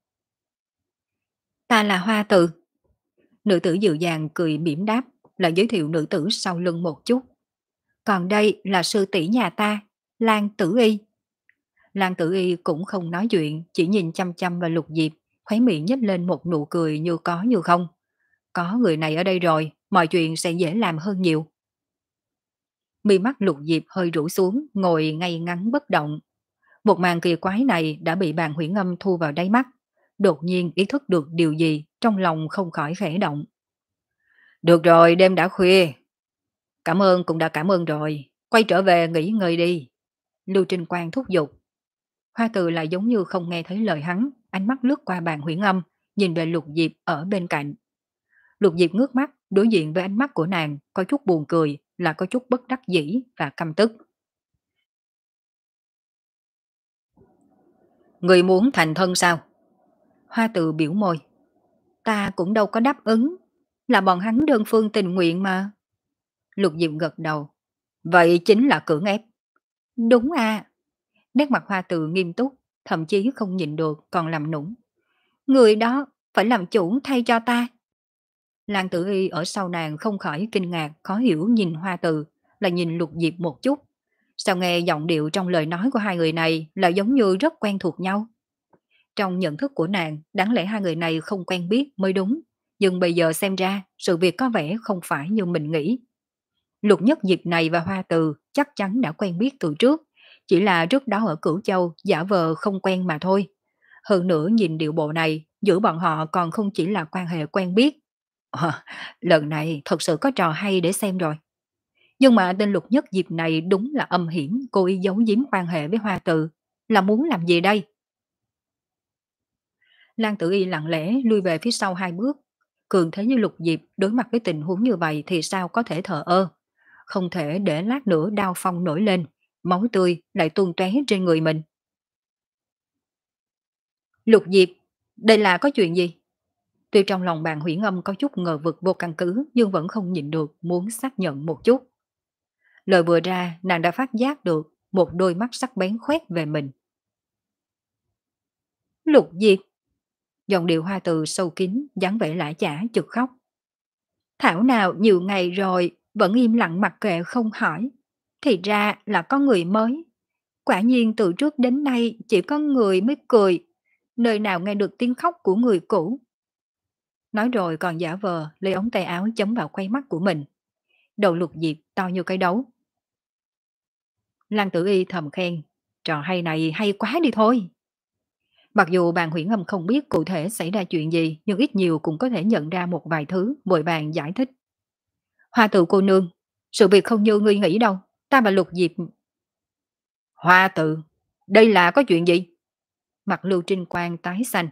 Ta là Hoa Từ. Nữ tử dịu dàng cười mỉm đáp, là giới thiệu nữ tử sau lưng một chút. Còn đây là sư tỷ nhà ta, Lan Tử Y. Lan Tử Y cũng không nói chuyện, chỉ nhìn chăm chăm vào Lục Diệp, khóe miệng nhếch lên một nụ cười như có như không. Có người này ở đây rồi, mọi chuyện sẽ dễ làm hơn nhiều. Mi mắt Lục Diệp hơi rũ xuống, ngồi ngay ngắn bất động. Một màn kỳ quái này đã bị bàn huyễn ngâm thu vào đáy mắt. Đột nhiên ý thức được điều gì, trong lòng không khỏi khẽ động. Được rồi, đêm đã khuya. Cảm ơn cũng đã cảm ơn rồi. Quay trở về nghỉ ngơi đi. Lưu Trinh Quang thúc giục. Hoa Từ lại giống như không nghe thấy lời hắn, ánh mắt lướt qua bàn huyễn âm, nhìn về Lục Diệp ở bên cạnh. Lục Diệp ngước mắt, đối diện với ánh mắt của nàng, có chút buồn cười, là có chút bất đắc dĩ và căm tức. Người muốn thành thân sao? Hoa Từ biểu môi. Ta cũng đâu có đáp ứng, là bọn hắn đơn phương tình nguyện mà. Lục Diệp gật đầu. Vậy chính là cưỡng ép. Đúng à. Nét mặt Hoa Từ nghiêm túc, thậm chí không nhịn được còn làm nũng. Người đó phải làm chủ thay cho ta. Lan Tử Y ở sau nàng không khỏi kinh ngạc, khó hiểu nhìn Hoa Từ, là nhìn Lục Diệp một chút. Sao nghe giọng điệu trong lời nói của hai người này là giống như rất quen thuộc nhau. Trong nhận thức của nàng, đáng lẽ hai người này không quen biết mới đúng. Nhưng bây giờ xem ra, sự việc có vẻ không phải như mình nghĩ. Lục Nhất Diệp này và Hoa Từ chắc chắn đã quen biết từ trước. Chỉ là trước đó ở Cửu Châu giả vờ không quen mà thôi. Hơn nữa nhìn điệu bộ này, giữa bọn họ còn không chỉ là quan hệ quen biết. Ờ, lần này thật sự có trò hay để xem rồi. Nhưng mà tên Lục Nhất Diệp này đúng là âm hiểm, cố ý giấu giếm quan hệ với Hoa Từ. Là muốn làm gì đây? Lan Tử Y lặng lẽ lui về phía sau hai bước. Cường thế như Lục Diệp đối mặt với tình huống như vậy thì sao có thể thờ ơ. Không thể để lát nữa đao phong nổi lên, máu tươi lại tuôn tóe trên người mình. Lục Diệp, đây là có chuyện gì? Tuy trong lòng bạn Huyễn Âm có chút ngờ vực vô căn cứ nhưng vẫn không nhịn được muốn xác nhận một chút. Lời vừa ra nàng đã phát giác được một đôi mắt sắc bén khoét về mình. Lục Diệp, giọng điệu Hoa Từ sâu kín, dáng vẻ lã chả chực khóc. Thảo nào nhiều ngày rồi vẫn im lặng mặc kệ không hỏi. Thì ra là có người mới. Quả nhiên từ trước đến nay chỉ có người mới cười. Nơi nào nghe được tiếng khóc của người cũ. Nói rồi còn giả vờ lấy ống tay áo chấm vào khoai mắt của mình. Đầu Lục Diệp to như cái đấu. Lan Tử Y thầm khen. Trò hay này hay quá đi thôi. Mặc dù bàn Huyễn Âm không biết cụ thể xảy ra chuyện gì, nhưng ít nhiều cũng có thể nhận ra một vài thứ, vội vàng giải thích. Hoa Từ cô nương, sự việc không như ngươi nghĩ đâu, ta và Lục Diệp. Hoa Từ, đây là có chuyện gì? Mặt Lưu Trinh Quang tái xanh.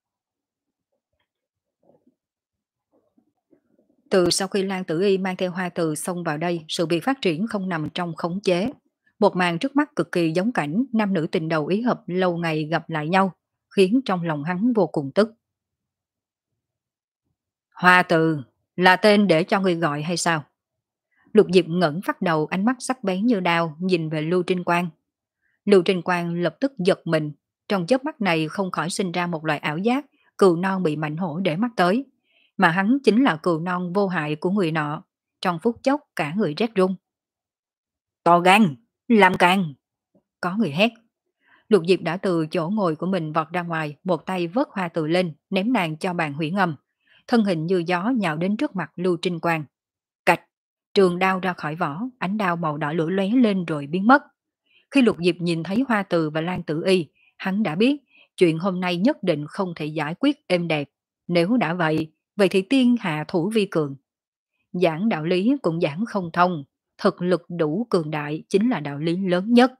Từ sau khi Lan Tử Y mang theo Hoa Từ xông vào đây, sự việc phát triển không nằm trong khống chế. Một màn trước mắt cực kỳ giống cảnh nam nữ tình đầu ý hợp lâu ngày gặp lại nhau, khiến trong lòng hắn vô cùng tức. Hoa Từ, là tên để cho người gọi hay sao? Lục Diệp ngẩng phát đầu, ánh mắt sắc bén như đao nhìn về Lưu Trinh Quang. Lưu Trinh Quang lập tức giật mình, trong chớp mắt này không khỏi sinh ra một loại ảo giác, cừu non bị mạnh hổ để mắt tới, mà hắn chính là cừu non vô hại của người nọ, trong phút chốc cả người rét run. To gan, làm càng, có người hét. Lục Diệp đã từ chỗ ngồi của mình vọt ra ngoài, một tay vớt Hoa Từ lên, ném nàng cho bàn Huyễn Âm, thân hình như gió nhào đến trước mặt Lưu Trinh Quang. Cạch, trường đao ra khỏi vỏ, ánh đao màu đỏ lửa lóe lên rồi biến mất. Khi Lục Diệp nhìn thấy Hoa Từ và Lan Tử Y, hắn đã biết chuyện hôm nay nhất định không thể giải quyết êm đẹp. Nếu đã vậy, vậy thì tiên hạ thủ vi cường. Giảng đạo lý cũng giảng không thông, thực lực đủ cường đại chính là đạo lý lớn nhất.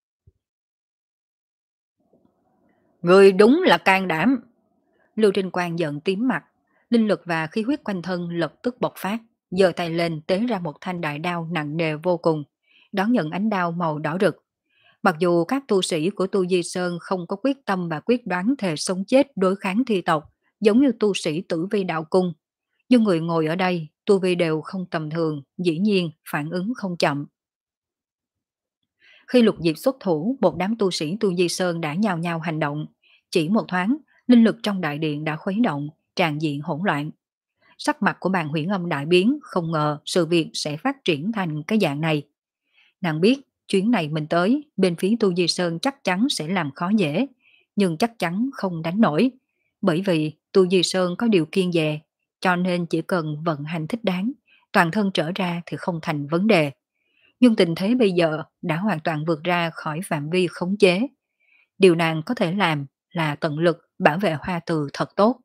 Người đúng là can đảm. Lưu Trinh Quang giận tím mặt, linh lực và khí huyết quanh thân lập tức bộc phát, giơ tay lên tế ra một thanh đại đao nặng nề vô cùng, đón nhận ánh đao màu đỏ rực. Mặc dù các tu sĩ của Tu Di Sơn không có quyết tâm và quyết đoán thề sống chết đối kháng thi tộc, giống như tu sĩ Tử Vi đạo cung, nhưng người ngồi ở đây, tu vi đều không tầm thường, dĩ nhiên phản ứng không chậm. Khi Lục Diệp xuất thủ, một đám tu sĩ Tu Di Sơn đã nhào nhào hành động. Chỉ một thoáng, linh lực trong đại điện đã khuấy động, tràn diện hỗn loạn. Sắc mặt của bàn Huyễn Âm đại biến, không ngờ sự việc sẽ phát triển thành cái dạng này. Nàng biết chuyến này mình tới, bên phía Tu Di Sơn chắc chắn sẽ làm khó dễ, nhưng chắc chắn không đánh nổi. Bởi vì Tu Di Sơn có điều kiêng dè, cho nên chỉ cần vận hành thích đáng, toàn thân trở ra thì không thành vấn đề. Nhưng tình thế bây giờ đã hoàn toàn vượt ra khỏi phạm vi khống chế. Điều nàng có thể làm là tận lực bảo vệ Hoa Từ thật tốt.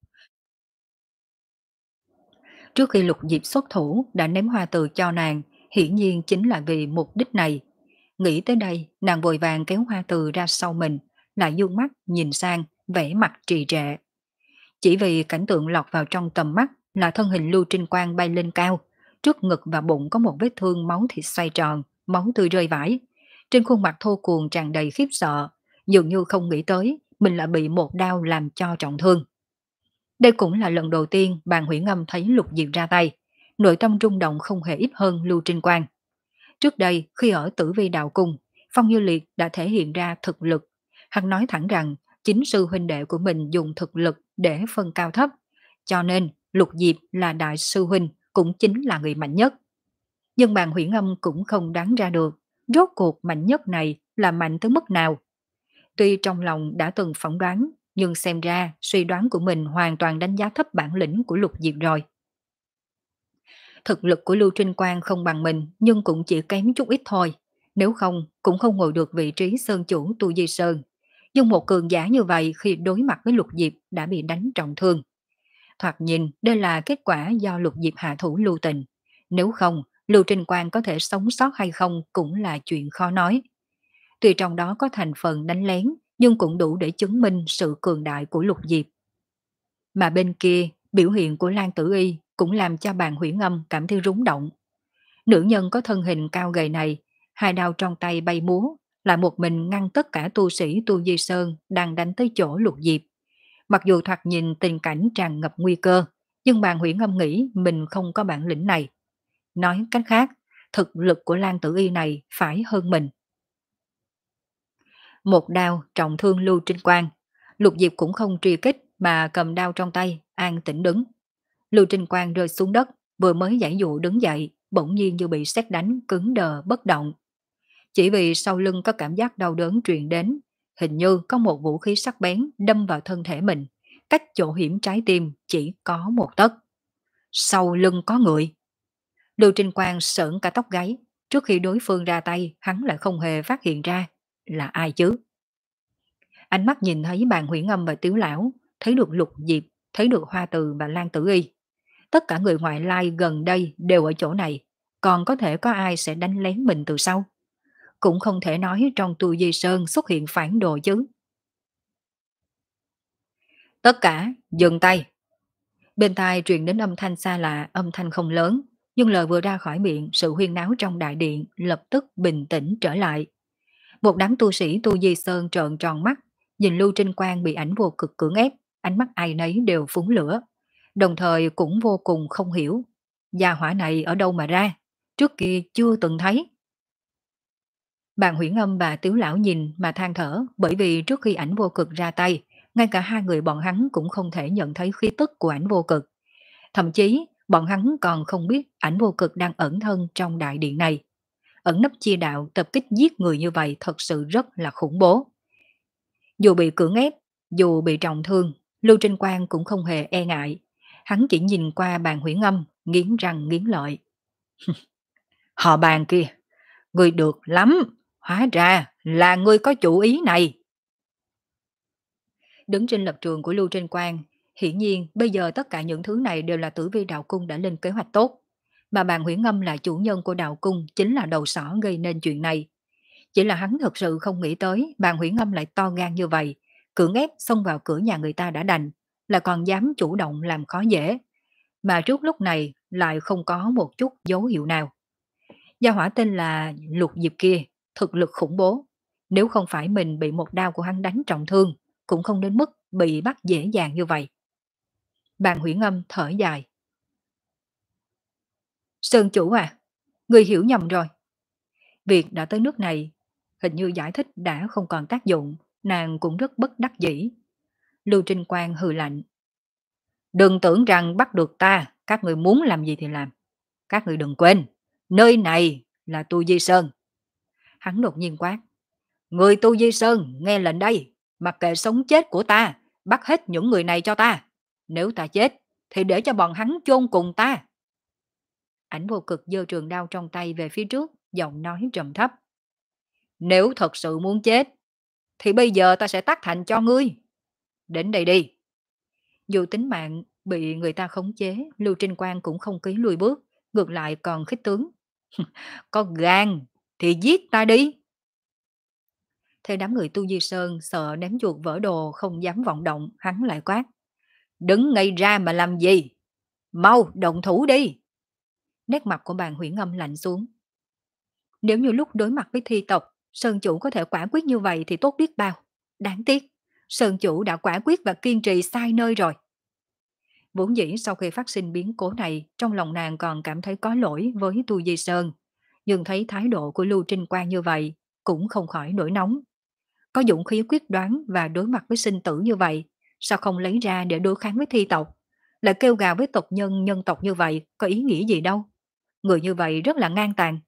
Trước khi Lục Diệp xuất thủ đã ném Hoa Từ cho nàng, hiển nhiên chính là vì mục đích này. Nghĩ tới đây, nàng vội vàng kéo Hoa Từ ra sau mình, lại dương mắt nhìn sang, vẻ mặt trì trệ. Chỉ vì cảnh tượng lọt vào trong tầm mắt là thân hình Lưu Trinh Quang bay lên cao, trước ngực và bụng có một vết thương máu thịt xoay tròn, máu tươi rơi vãi. Trên khuôn mặt thô cuồng tràn đầy khiếp sợ, dường như không nghĩ tới mình lại bị một đao làm cho trọng thương. Đây cũng là lần đầu tiên bàn Huyễn Ngâm thấy Lục Diệp ra tay, nội tâm rung động không hề ít hơn Lưu Trinh Quang. Trước đây, khi ở Tử Vi Đạo Cung, Phong Như Liệt đã thể hiện ra thực lực. Hắn nói thẳng rằng, chính sư huynh đệ của mình dùng thực lực để phân cao thấp. Cho nên, Lục Diệp là đại sư huynh, cũng chính là người mạnh nhất. Nhưng bàn Huyễn Âm cũng không đoán ra được, rốt cuộc mạnh nhất này là mạnh tới mức nào. Tuy trong lòng đã từng phỏng đoán, nhưng xem ra suy đoán của mình hoàn toàn đánh giá thấp bản lĩnh của Lục Diệp rồi. Thực lực của Lưu Trinh Quang không bằng mình, nhưng cũng chỉ kém chút ít thôi. Nếu không, cũng không ngồi được vị trí sơn chủ Tu Di Sơn. Nhưng một cường giả như vậy khi đối mặt với Lục Diệp đã bị đánh trọng thương. Thoạt nhìn, đây là kết quả do Lục Diệp hạ thủ lưu tình. Nếu không, Lưu Trinh Quang có thể sống sót hay không cũng là chuyện khó nói. Tuy trong đó có thành phần đánh lén, nhưng cũng đủ để chứng minh sự cường đại của Lục Diệp. Mà bên kia, biểu hiện của Lan Tử Y cũng làm cho bàn Huyễn Âm cảm thấy rúng động. Nữ nhân có thân hình cao gầy này, hai đao trong tay bay múa, lại một mình ngăn tất cả tu sĩ Tu Di Sơn đang đánh tới chỗ Lục Diệp. Mặc dù thoạt nhìn tình cảnh tràn ngập nguy cơ, nhưng bàn Huyễn Âm nghĩ mình không có bản lĩnh này. Nói cách khác, thực lực của Lan Tử Y này phải hơn mình. Một đao trọng thương Lưu Trinh Quang, Lục Diệp cũng không truy kích mà cầm đao trong tay, an tĩnh đứng. Lưu Trinh Quang rơi xuống đất, vừa mới giãy dụ đứng dậy, bỗng nhiên như bị sét đánh, cứng đờ bất động. Chỉ vì sau lưng có cảm giác đau đớn truyền đến, hình như có một vũ khí sắc bén đâm vào thân thể mình, cách chỗ hiểm trái tim chỉ có một tấc. Sau lưng có người. Lưu Trinh Quang sởn cả tóc gáy, trước khi đối phương ra tay, hắn lại không hề phát hiện ra là ai chứ. Ánh mắt nhìn thấy bàn Huyễn Âm và Tiếu Lão, thấy được Lục Diệp, thấy được Hoa Từ và Lan Tử Y. Tất cả người ngoại lai gần đây đều ở chỗ này, còn có thể có ai sẽ đánh lén mình từ sau. Cũng không thể nói trong Tu Di Sơn xuất hiện phản đồ chứ. Tất cả, dừng tay. Bên tai truyền đến âm thanh xa lạ, âm thanh không lớn, nhưng lời vừa ra khỏi miệng, sự huyên náo trong đại điện lập tức bình tĩnh trở lại. Một đám tu sĩ Tu Di Sơn trợn tròn mắt, nhìn Lưu Trinh Quang bị ảnh vô cực cưỡng ép, ánh mắt ai nấy đều phúng lửa. Đồng thời cũng vô cùng không hiểu, gia hỏa này ở đâu mà ra, trước kia chưa từng thấy. Bàn Huyễn Âm và Tiếu Lão nhìn mà than thở, bởi vì trước khi ảnh vô cực ra tay, ngay cả hai người bọn hắn cũng không thể nhận thấy khí tức của ảnh vô cực. Thậm chí, bọn hắn còn không biết ảnh vô cực đang ẩn thân trong đại điện này. Ẩn nấp chia đạo tập kích giết người như vậy thật sự rất là khủng bố. Dù bị cưỡng ép, dù bị trọng thương, Lưu Trinh Quang cũng không hề e ngại. Hắn chỉ nhìn qua bàn Huyễn Âm, nghiến răng nghiến lợi. Họ bàn kia, người được lắm, hóa ra là người có chủ ý này. Đứng trên lập trường của Lưu Trinh Quang, hiển nhiên bây giờ tất cả những thứ này đều là Tử Vi Đạo Cung đã lên kế hoạch tốt. Mà bàn Huyễn Âm là chủ nhân của Đạo Cung chính là đầu sỏ gây nên chuyện này. Chỉ là hắn thật sự không nghĩ tới bàn Huyễn Âm lại to gan như vậy, cưỡng ép xông vào cửa nhà người ta đã đành, là còn dám chủ động làm khó dễ. Mà trước lúc này lại không có một chút dấu hiệu nào. Gia hỏa tên là Lục Diệp kia, thực lực khủng bố. Nếu không phải mình bị một đao của hắn đánh trọng thương, cũng không đến mức bị bắt dễ dàng như vậy. Bàn Huyễn Âm thở dài. Sơn chủ à, người hiểu nhầm rồi. Việc đã tới nước này, hình như giải thích đã không còn tác dụng, nàng cũng rất bất đắc dĩ. Lưu Trinh Quang hừ lạnh. Đừng tưởng rằng bắt được ta, các người muốn làm gì thì làm. Các người đừng quên, nơi này là Tu Di Sơn. Hắn đột nhiên quát. Người Tu Di Sơn nghe lệnh đây, mặc kệ sống chết của ta, bắt hết những người này cho ta. Nếu ta chết, thì để cho bọn hắn chôn cùng ta. Ảnh vô cực giơ trường đao trong tay về phía trước, giọng nói trầm thấp. Nếu thật sự muốn chết, thì bây giờ ta sẽ tác thành cho ngươi. Đến đây đi. Dù tính mạng bị người ta khống chế, Lưu Trinh Quang cũng không ký lùi bước, ngược lại còn khích tướng. Có gan thì giết ta đi. Theo đám người Tu Di Sơn sợ ném chuột vỡ đồ không dám vọng động, hắn lại quát. Đứng ngay ra mà làm gì? Mau động thủ đi. Nét mặt của bàn Huyễn Ngâm lạnh xuống. Nếu như lúc đối mặt với thi tộc, Sơn Chủ có thể quả quyết như vậy thì tốt biết bao. Đáng tiếc, Sơn Chủ đã quả quyết và kiên trì sai nơi rồi. Vốn dĩ sau khi phát sinh biến cố này, trong lòng nàng còn cảm thấy có lỗi với Tu Di Sơn. Nhưng thấy thái độ của Lưu Trinh Quang như vậy, cũng không khỏi nổi nóng. Có dũng khí quyết đoán và đối mặt với sinh tử như vậy, sao không lấy ra để đối kháng với thi tộc? Lại kêu gào với tộc nhân nhân tộc như vậy, có ý nghĩa gì đâu. Người như vậy rất là ngang tàn.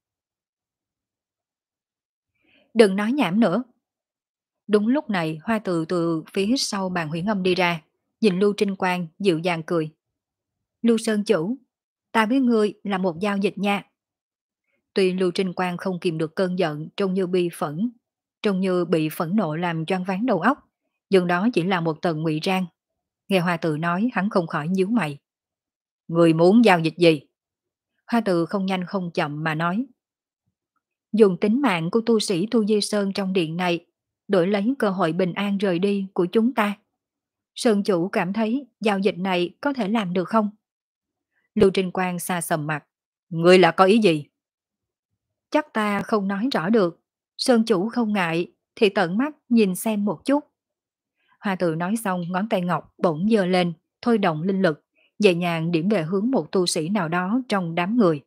Đừng nói nhảm nữa. Đúng lúc này, Hoa Từ từ phía sau bàn Huyễn Ngâm đi ra, nhìn Lưu Trinh Quang dịu dàng cười. Lưu Sơn Chủ, ta với ngươi là một giao dịch nha. Tuy Lưu Trinh Quang không kìm được cơn giận, trông như bi phẫn, trông như bị phẫn nộ làm choáng váng đầu óc, nhưng đó chỉ là một tầng ngụy trang. Nghe Hoa Từ nói, hắn không khỏi nhíu mày. Người muốn giao dịch gì? Hoa Từ không nhanh không chậm mà nói. Dùng tính mạng của tu sĩ Tu Di Sơn trong điện này, đổi lấy cơ hội bình an rời đi của chúng ta. Sơn Chủ cảm thấy giao dịch này có thể làm được không? Lưu Trinh Quang xa sầm mặt. Người là có ý gì? Chắc ta không nói rõ được. Sơn Chủ không ngại thì tận mắt nhìn xem một chút. Hoa Từ nói xong, ngón tay ngọc bỗng giơ lên, thôi động linh lực, nhẹ nhàng điểm về hướng một tu sĩ nào đó trong đám người.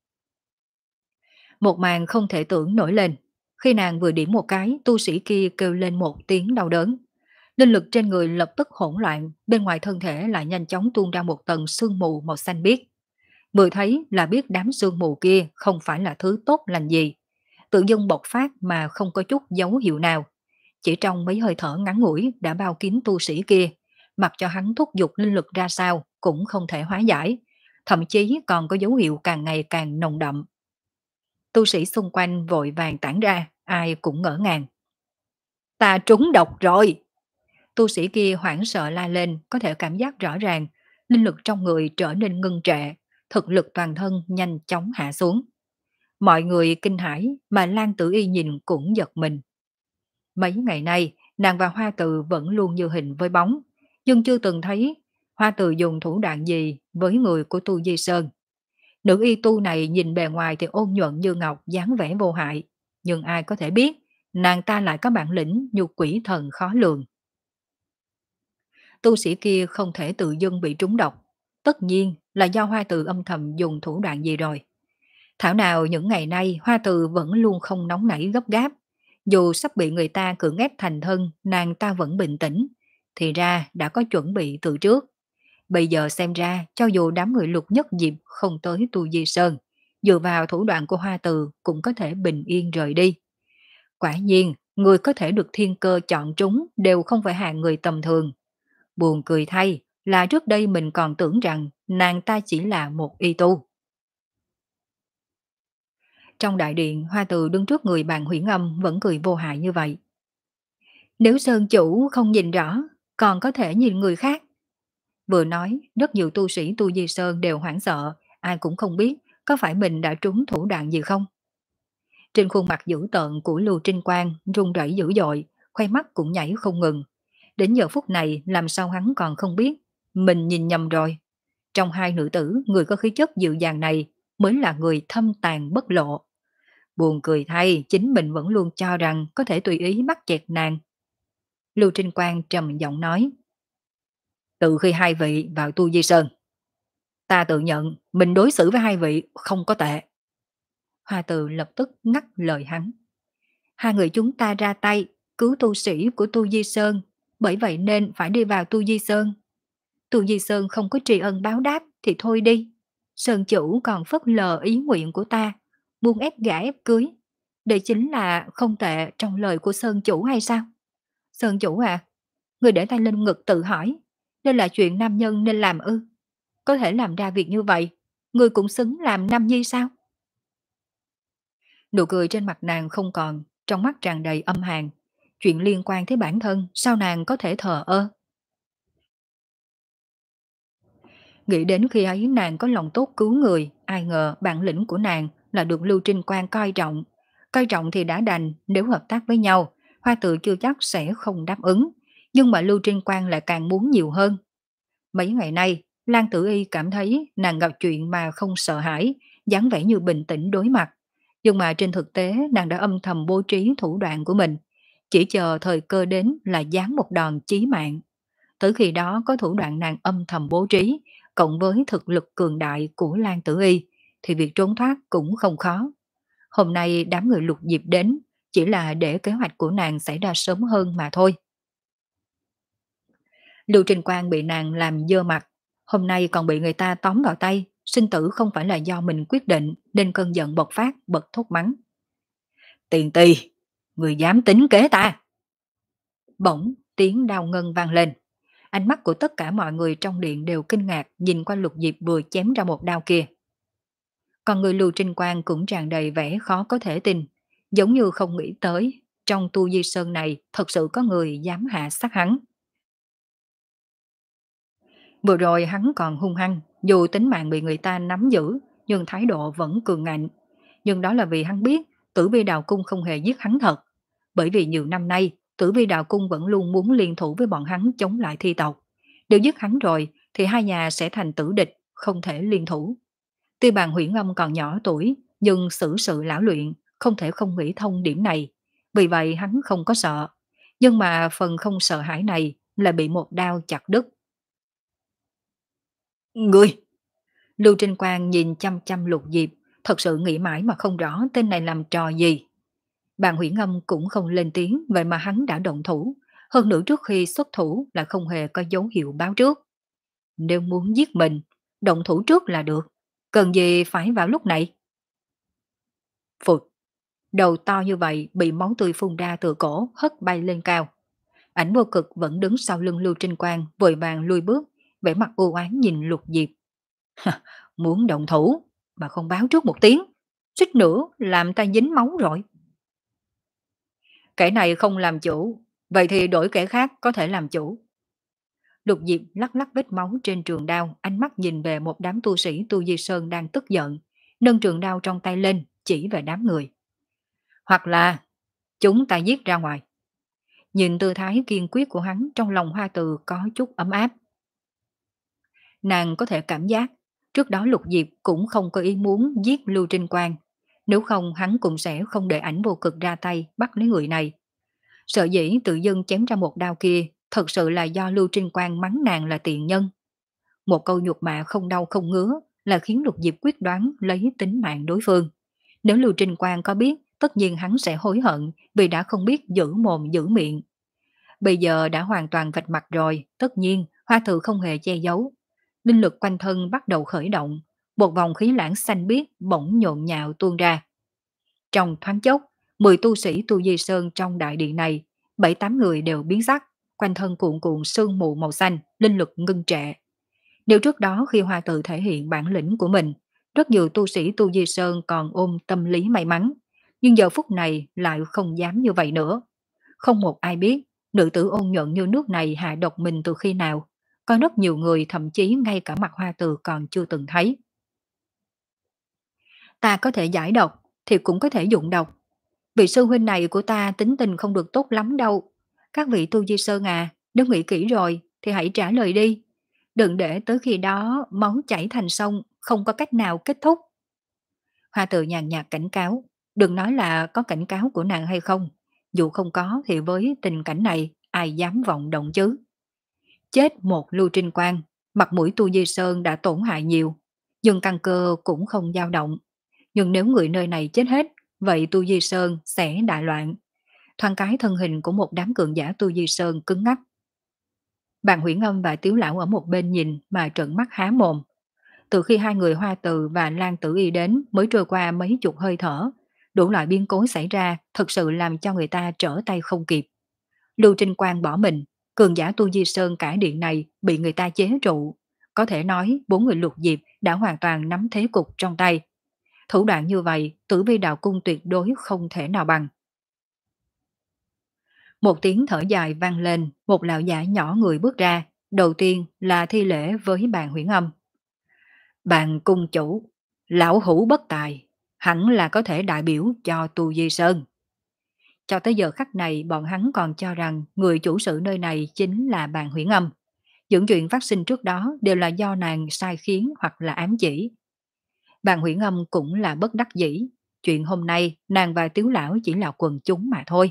Một màn không thể tưởng nổi lên. Khi nàng vừa điểm một cái, tu sĩ kia kêu lên một tiếng đau đớn. Linh lực trên người lập tức hỗn loạn, bên ngoài thân thể lại nhanh chóng tuôn ra một tầng sương mù màu xanh biếc. Vừa thấy là biết đám sương mù kia không phải là thứ tốt lành gì. Tự dưng bộc phát mà không có chút dấu hiệu nào. Chỉ trong mấy hơi thở ngắn ngủi đã bao kín tu sĩ kia, mặc cho hắn thúc giục linh lực ra sao cũng không thể hóa giải, thậm chí còn có dấu hiệu càng ngày càng nồng đậm. Tu sĩ xung quanh vội vàng tản ra, ai cũng ngỡ ngàng. Ta trúng độc rồi! Tu sĩ kia hoảng sợ la lên, có thể cảm giác rõ ràng, linh lực trong người trở nên ngưng trệ, thực lực toàn thân nhanh chóng hạ xuống. Mọi người kinh hãi mà Lan Tử Y nhìn cũng giật mình. Mấy ngày nay, nàng và Hoa Từ vẫn luôn như hình với bóng, nhưng chưa từng thấy Hoa Từ dùng thủ đoạn gì với người của Tu Di Sơn. Nữ y tu này nhìn bề ngoài thì ôn nhuận như ngọc, dáng vẻ vô hại, nhưng ai có thể biết nàng ta lại có bản lĩnh như quỷ thần khó lường. Tu sĩ kia không thể tự dưng bị trúng độc, tất nhiên là do Hoa Từ âm thầm dùng thủ đoạn gì rồi. Thảo nào những ngày nay Hoa Từ vẫn luôn không nóng nảy gấp gáp, dù sắp bị người ta cưỡng ép thành thân, nàng ta vẫn bình tĩnh, thì ra đã có chuẩn bị từ trước. Bây giờ xem ra, cho dù đám người Lục Nhất Diệp không tới Tu Di Sơn, dựa vào thủ đoạn của Hoa Từ cũng có thể bình yên rời đi. Quả nhiên, người có thể được thiên cơ chọn trúng đều không phải hạng người tầm thường. Buồn cười thay là trước đây mình còn tưởng rằng nàng ta chỉ là một y tu. Trong đại điện, Hoa Từ đứng trước người bàn Huyễn Âm vẫn cười vô hại như vậy. Nếu Sơn Chủ không nhìn rõ, còn có thể nhìn người khác. Vừa nói, rất nhiều tu sĩ Tu Di Sơn đều hoảng sợ, ai cũng không biết có phải mình đã trúng thủ đoạn gì không. Trên khuôn mặt dữ tợn của Lưu Trinh Quang run rẩy dữ dội, khoai mắt cũng nhảy không ngừng. Đến giờ phút này làm sao hắn còn không biết, mình nhìn nhầm rồi. Trong hai nữ tử, người có khí chất dịu dàng này mới là người thâm tàn bất lộ. Buồn cười thay, chính mình vẫn luôn cho rằng có thể tùy ý bắt chẹt nàng. Lưu Trinh Quang trầm giọng nói. Từ khi hai vị vào Tu Di Sơn, ta tự nhận mình đối xử với hai vị không có tệ. Hoa Từ lập tức ngắt lời hắn. Hai người chúng ta ra tay cứu tu sĩ của Tu Di Sơn, bởi vậy nên phải đi vào Tu Di Sơn. Tu Di Sơn không có tri ân báo đáp thì thôi đi. Sơn chủ còn phớt lờ ý nguyện của ta, buông ép gả ép cưới. Đây chính là không tệ trong lời của Sơn chủ hay sao? Sơn chủ à, người để tay lên ngực tự hỏi, đây là chuyện nam nhân nên làm ư? Có thể làm ra việc như vậy, người cũng xứng làm nam nhi sao? Nụ cười trên mặt nàng không còn, trong mắt tràn đầy âm hàn. Chuyện liên quan tới bản thân, sao nàng có thể thờ ơ? Nghĩ đến khi ấy nàng có lòng tốt cứu người, ai ngờ bản lĩnh của nàng là được Lưu Trinh Quang coi trọng. Coi trọng thì đã đành, nếu hợp tác với nhau, Hoa Tự chưa chắc sẽ không đáp ứng. Nhưng mà Lưu Trinh Quang lại càng muốn nhiều hơn. Mấy ngày nay, Lan Tử Y cảm thấy nàng gặp chuyện mà không sợ hãi, dáng vẻ như bình tĩnh đối mặt. Nhưng mà trên thực tế nàng đã âm thầm bố trí thủ đoạn của mình, chỉ chờ thời cơ đến là giáng một đòn chí mạng. Tới khi đó có thủ đoạn nàng âm thầm bố trí, cộng với thực lực cường đại của Lan Tử Y, thì việc trốn thoát cũng không khó. Hôm nay đám người Lục Diệp đến, chỉ là để kế hoạch của nàng xảy ra sớm hơn mà thôi. Lưu Trình Quang bị nàng làm dơ mặt, hôm nay còn bị người ta tóm vào tay, sinh tử không phải là do mình quyết định, nên cơn giận bộc phát, bật thốt mắng. Tiền tỳ, người dám tính kế ta. Bỗng, tiếng đao ngân vang lên. Ánh mắt của tất cả mọi người trong điện đều kinh ngạc nhìn qua Lục Diệp vừa chém ra một đao kia. Còn người Lưu Trinh Quang cũng tràn đầy vẻ khó có thể tin, giống như không nghĩ tới, trong Tu Di Sơn này thật sự có người dám hạ sát hắn. Vừa rồi hắn còn hung hăng, dù tính mạng bị người ta nắm giữ, nhưng thái độ vẫn cường ngạnh. Nhưng đó là vì hắn biết Tử Vi Đào Cung không hề giết hắn thật. Bởi vì nhiều năm nay, Tử Vi Đào Cung vẫn luôn muốn liên thủ với bọn hắn chống lại thi tộc. Nếu giết hắn rồi, thì hai nhà sẽ thành tử địch, không thể liên thủ. Tuy bàn Huyễn Âm còn nhỏ tuổi, nhưng xử sự lão luyện, không thể không nghĩ thông điểm này. Vì vậy hắn không có sợ. Nhưng mà phần không sợ hãi này là bị một đao chặt đứt. Người! Lưu Trinh Quang nhìn chăm chăm Lục Diệp, thật sự nghĩ mãi mà không rõ tên này làm trò gì. Bàn Huyễn Âm cũng không lên tiếng, vậy mà hắn đã động thủ. Hơn nữa trước khi xuất thủ là không hề có dấu hiệu báo trước. Nếu muốn giết mình, động thủ trước là được. Cần gì phải vào lúc này? Phụt! Đầu to như vậy bị máu tươi phun ra từ cổ, hất bay lên cao. Ảnh Vô Cực vẫn đứng sau lưng Lưu Trinh Quang, vội vàng lui bước, vẻ mặt u oán nhìn Lục Diệp. Muốn động thủ mà không báo trước một tiếng, suýt nữa làm ta dính máu rồi. Kẻ này không làm chủ, vậy thì đổi kẻ khác có thể làm chủ. Lục Diệp lắc lắc vết máu trên trường đao, ánh mắt nhìn về một đám tu sĩ Tu Di Sơn đang tức giận, nâng trường đao trong tay lên, chỉ về đám người. Hoặc là chúng ta giết ra ngoài. Nhìn tư thái kiên quyết của hắn, trong lòng Hoa Từ có chút ấm áp. Nàng có thể cảm giác, trước đó Lục Diệp cũng không có ý muốn giết Lưu Trinh Quang, nếu không hắn cũng sẽ không để Ảnh Vô Cực ra tay bắt lấy người này. Sợ dĩ tự dưng chém ra một đao kia, thật sự là do Lưu Trinh Quang mắng nàng là tiện nhân. Một câu nhục mạ không đau không ngứa là khiến Lục Diệp quyết đoán lấy tính mạng đối phương. Nếu Lưu Trinh Quang có biết, tất nhiên hắn sẽ hối hận vì đã không biết giữ mồm giữ miệng. Bây giờ đã hoàn toàn vạch mặt rồi, tất nhiên Hoa Thự không hề che giấu. Linh lực quanh thân bắt đầu khởi động, một vòng khí lãng xanh biếc bỗng nhộn nhạo tuôn ra. Trong thoáng chốc, mười tu sĩ Tu Di Sơn trong đại điện này, bảy tám người đều biến sắc, quanh thân cuộn cuộn sương mù màu xanh, linh lực ngưng trệ. Nếu trước đó khi Hoa Tự thể hiện bản lĩnh của mình, rất nhiều tu sĩ Tu Di Sơn còn ôm tâm lý may mắn, nhưng giờ phút này lại không dám như vậy nữa. Không một ai biết, nữ tử ôn nhuận như nước này hạ độc mình từ khi nào. Có rất nhiều người thậm chí ngay cả mặt Hoa Tự còn chưa từng thấy. Ta có thể giải độc, thì cũng có thể dụng độc. Vị sư huynh này của ta tính tình không được tốt lắm đâu. Các vị Tu Di Sơn à, nếu nghĩ kỹ rồi thì hãy trả lời đi. Đừng để tới khi đó máu chảy thành sông, không có cách nào kết thúc. Hoa Tự nhàn nhạt cảnh cáo, đừng nói là có cảnh cáo của nàng hay không. Dù không có thì với tình cảnh này, ai dám vọng động chứ. Chết một Lưu Trinh Quang, mặt mũi Tu Di Sơn đã tổn hại nhiều, nhưng căn cơ cũng không dao động. Nhưng nếu người nơi này chết hết, vậy Tu Di Sơn sẽ đại loạn. Thoáng cái thân hình của một đám cường giả Tu Di Sơn cứng ngắc. Bạn Hủy Ngâm và Tiếu Lão ở một bên nhìn mà trợn mắt há mồm. Từ khi hai người Hoa Từ và Lan Tử Y đến mới trôi qua mấy chục hơi thở, đủ loại biến cố xảy ra thực sự làm cho người ta trở tay không kịp. Lưu Trinh Quang bỏ mình, cường giả Tu Di Sơn cải điện này bị người ta chế trụ. Có thể nói bốn người lục diệp đã hoàn toàn nắm thế cục trong tay. Thủ đoạn như vậy, Tử Vi Đạo Cung tuyệt đối không thể nào bằng. Một tiếng thở dài vang lên, một lão giả nhỏ người bước ra, đầu tiên là thi lễ với bạn Huyễn Âm. Bạn cung chủ, lão hữu bất tài, hẳn là có thể đại biểu cho Tu Di Sơn. Cho tới giờ khắc này bọn hắn còn cho rằng người chủ sự nơi này chính là bạn Huyễn Âm. Những chuyện phát sinh trước đó đều là do nàng sai khiến hoặc là ám chỉ. Bạn Huyễn Âm cũng là bất đắc dĩ. Chuyện hôm nay nàng và Tiếu Lão chỉ là quần chúng mà thôi.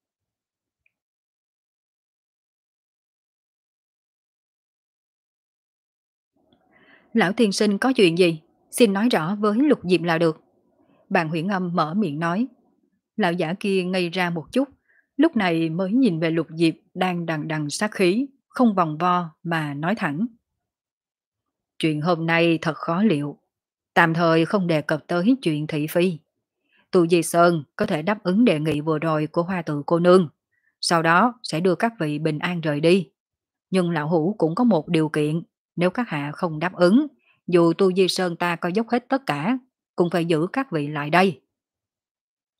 Lão tiên sinh có chuyện gì? Xin nói rõ với Lục Diệp là được. Bạn Huyễn Âm mở miệng nói. Lão giả kia ngây ra một chút, lúc này mới nhìn về Lục Diệp đang đằng đằng sát khí, không vòng vo mà nói thẳng. Chuyện hôm nay thật khó liệu, tạm thời không đề cập tới chuyện thị phi. Tu Di Sơn có thể đáp ứng đề nghị vừa rồi của Hoa Tự cô nương, sau đó sẽ đưa các vị bình an rời đi. Nhưng lão hủ cũng có một điều kiện, nếu các hạ không đáp ứng, dù Tu Di Sơn ta có dốc hết tất cả, cũng phải giữ các vị lại đây.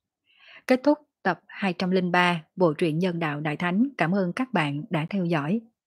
Kết thúc tập hai trăm linh ba Bộ truyện Nhân đạo Đại Thánh. Cảm ơn các bạn đã theo dõi.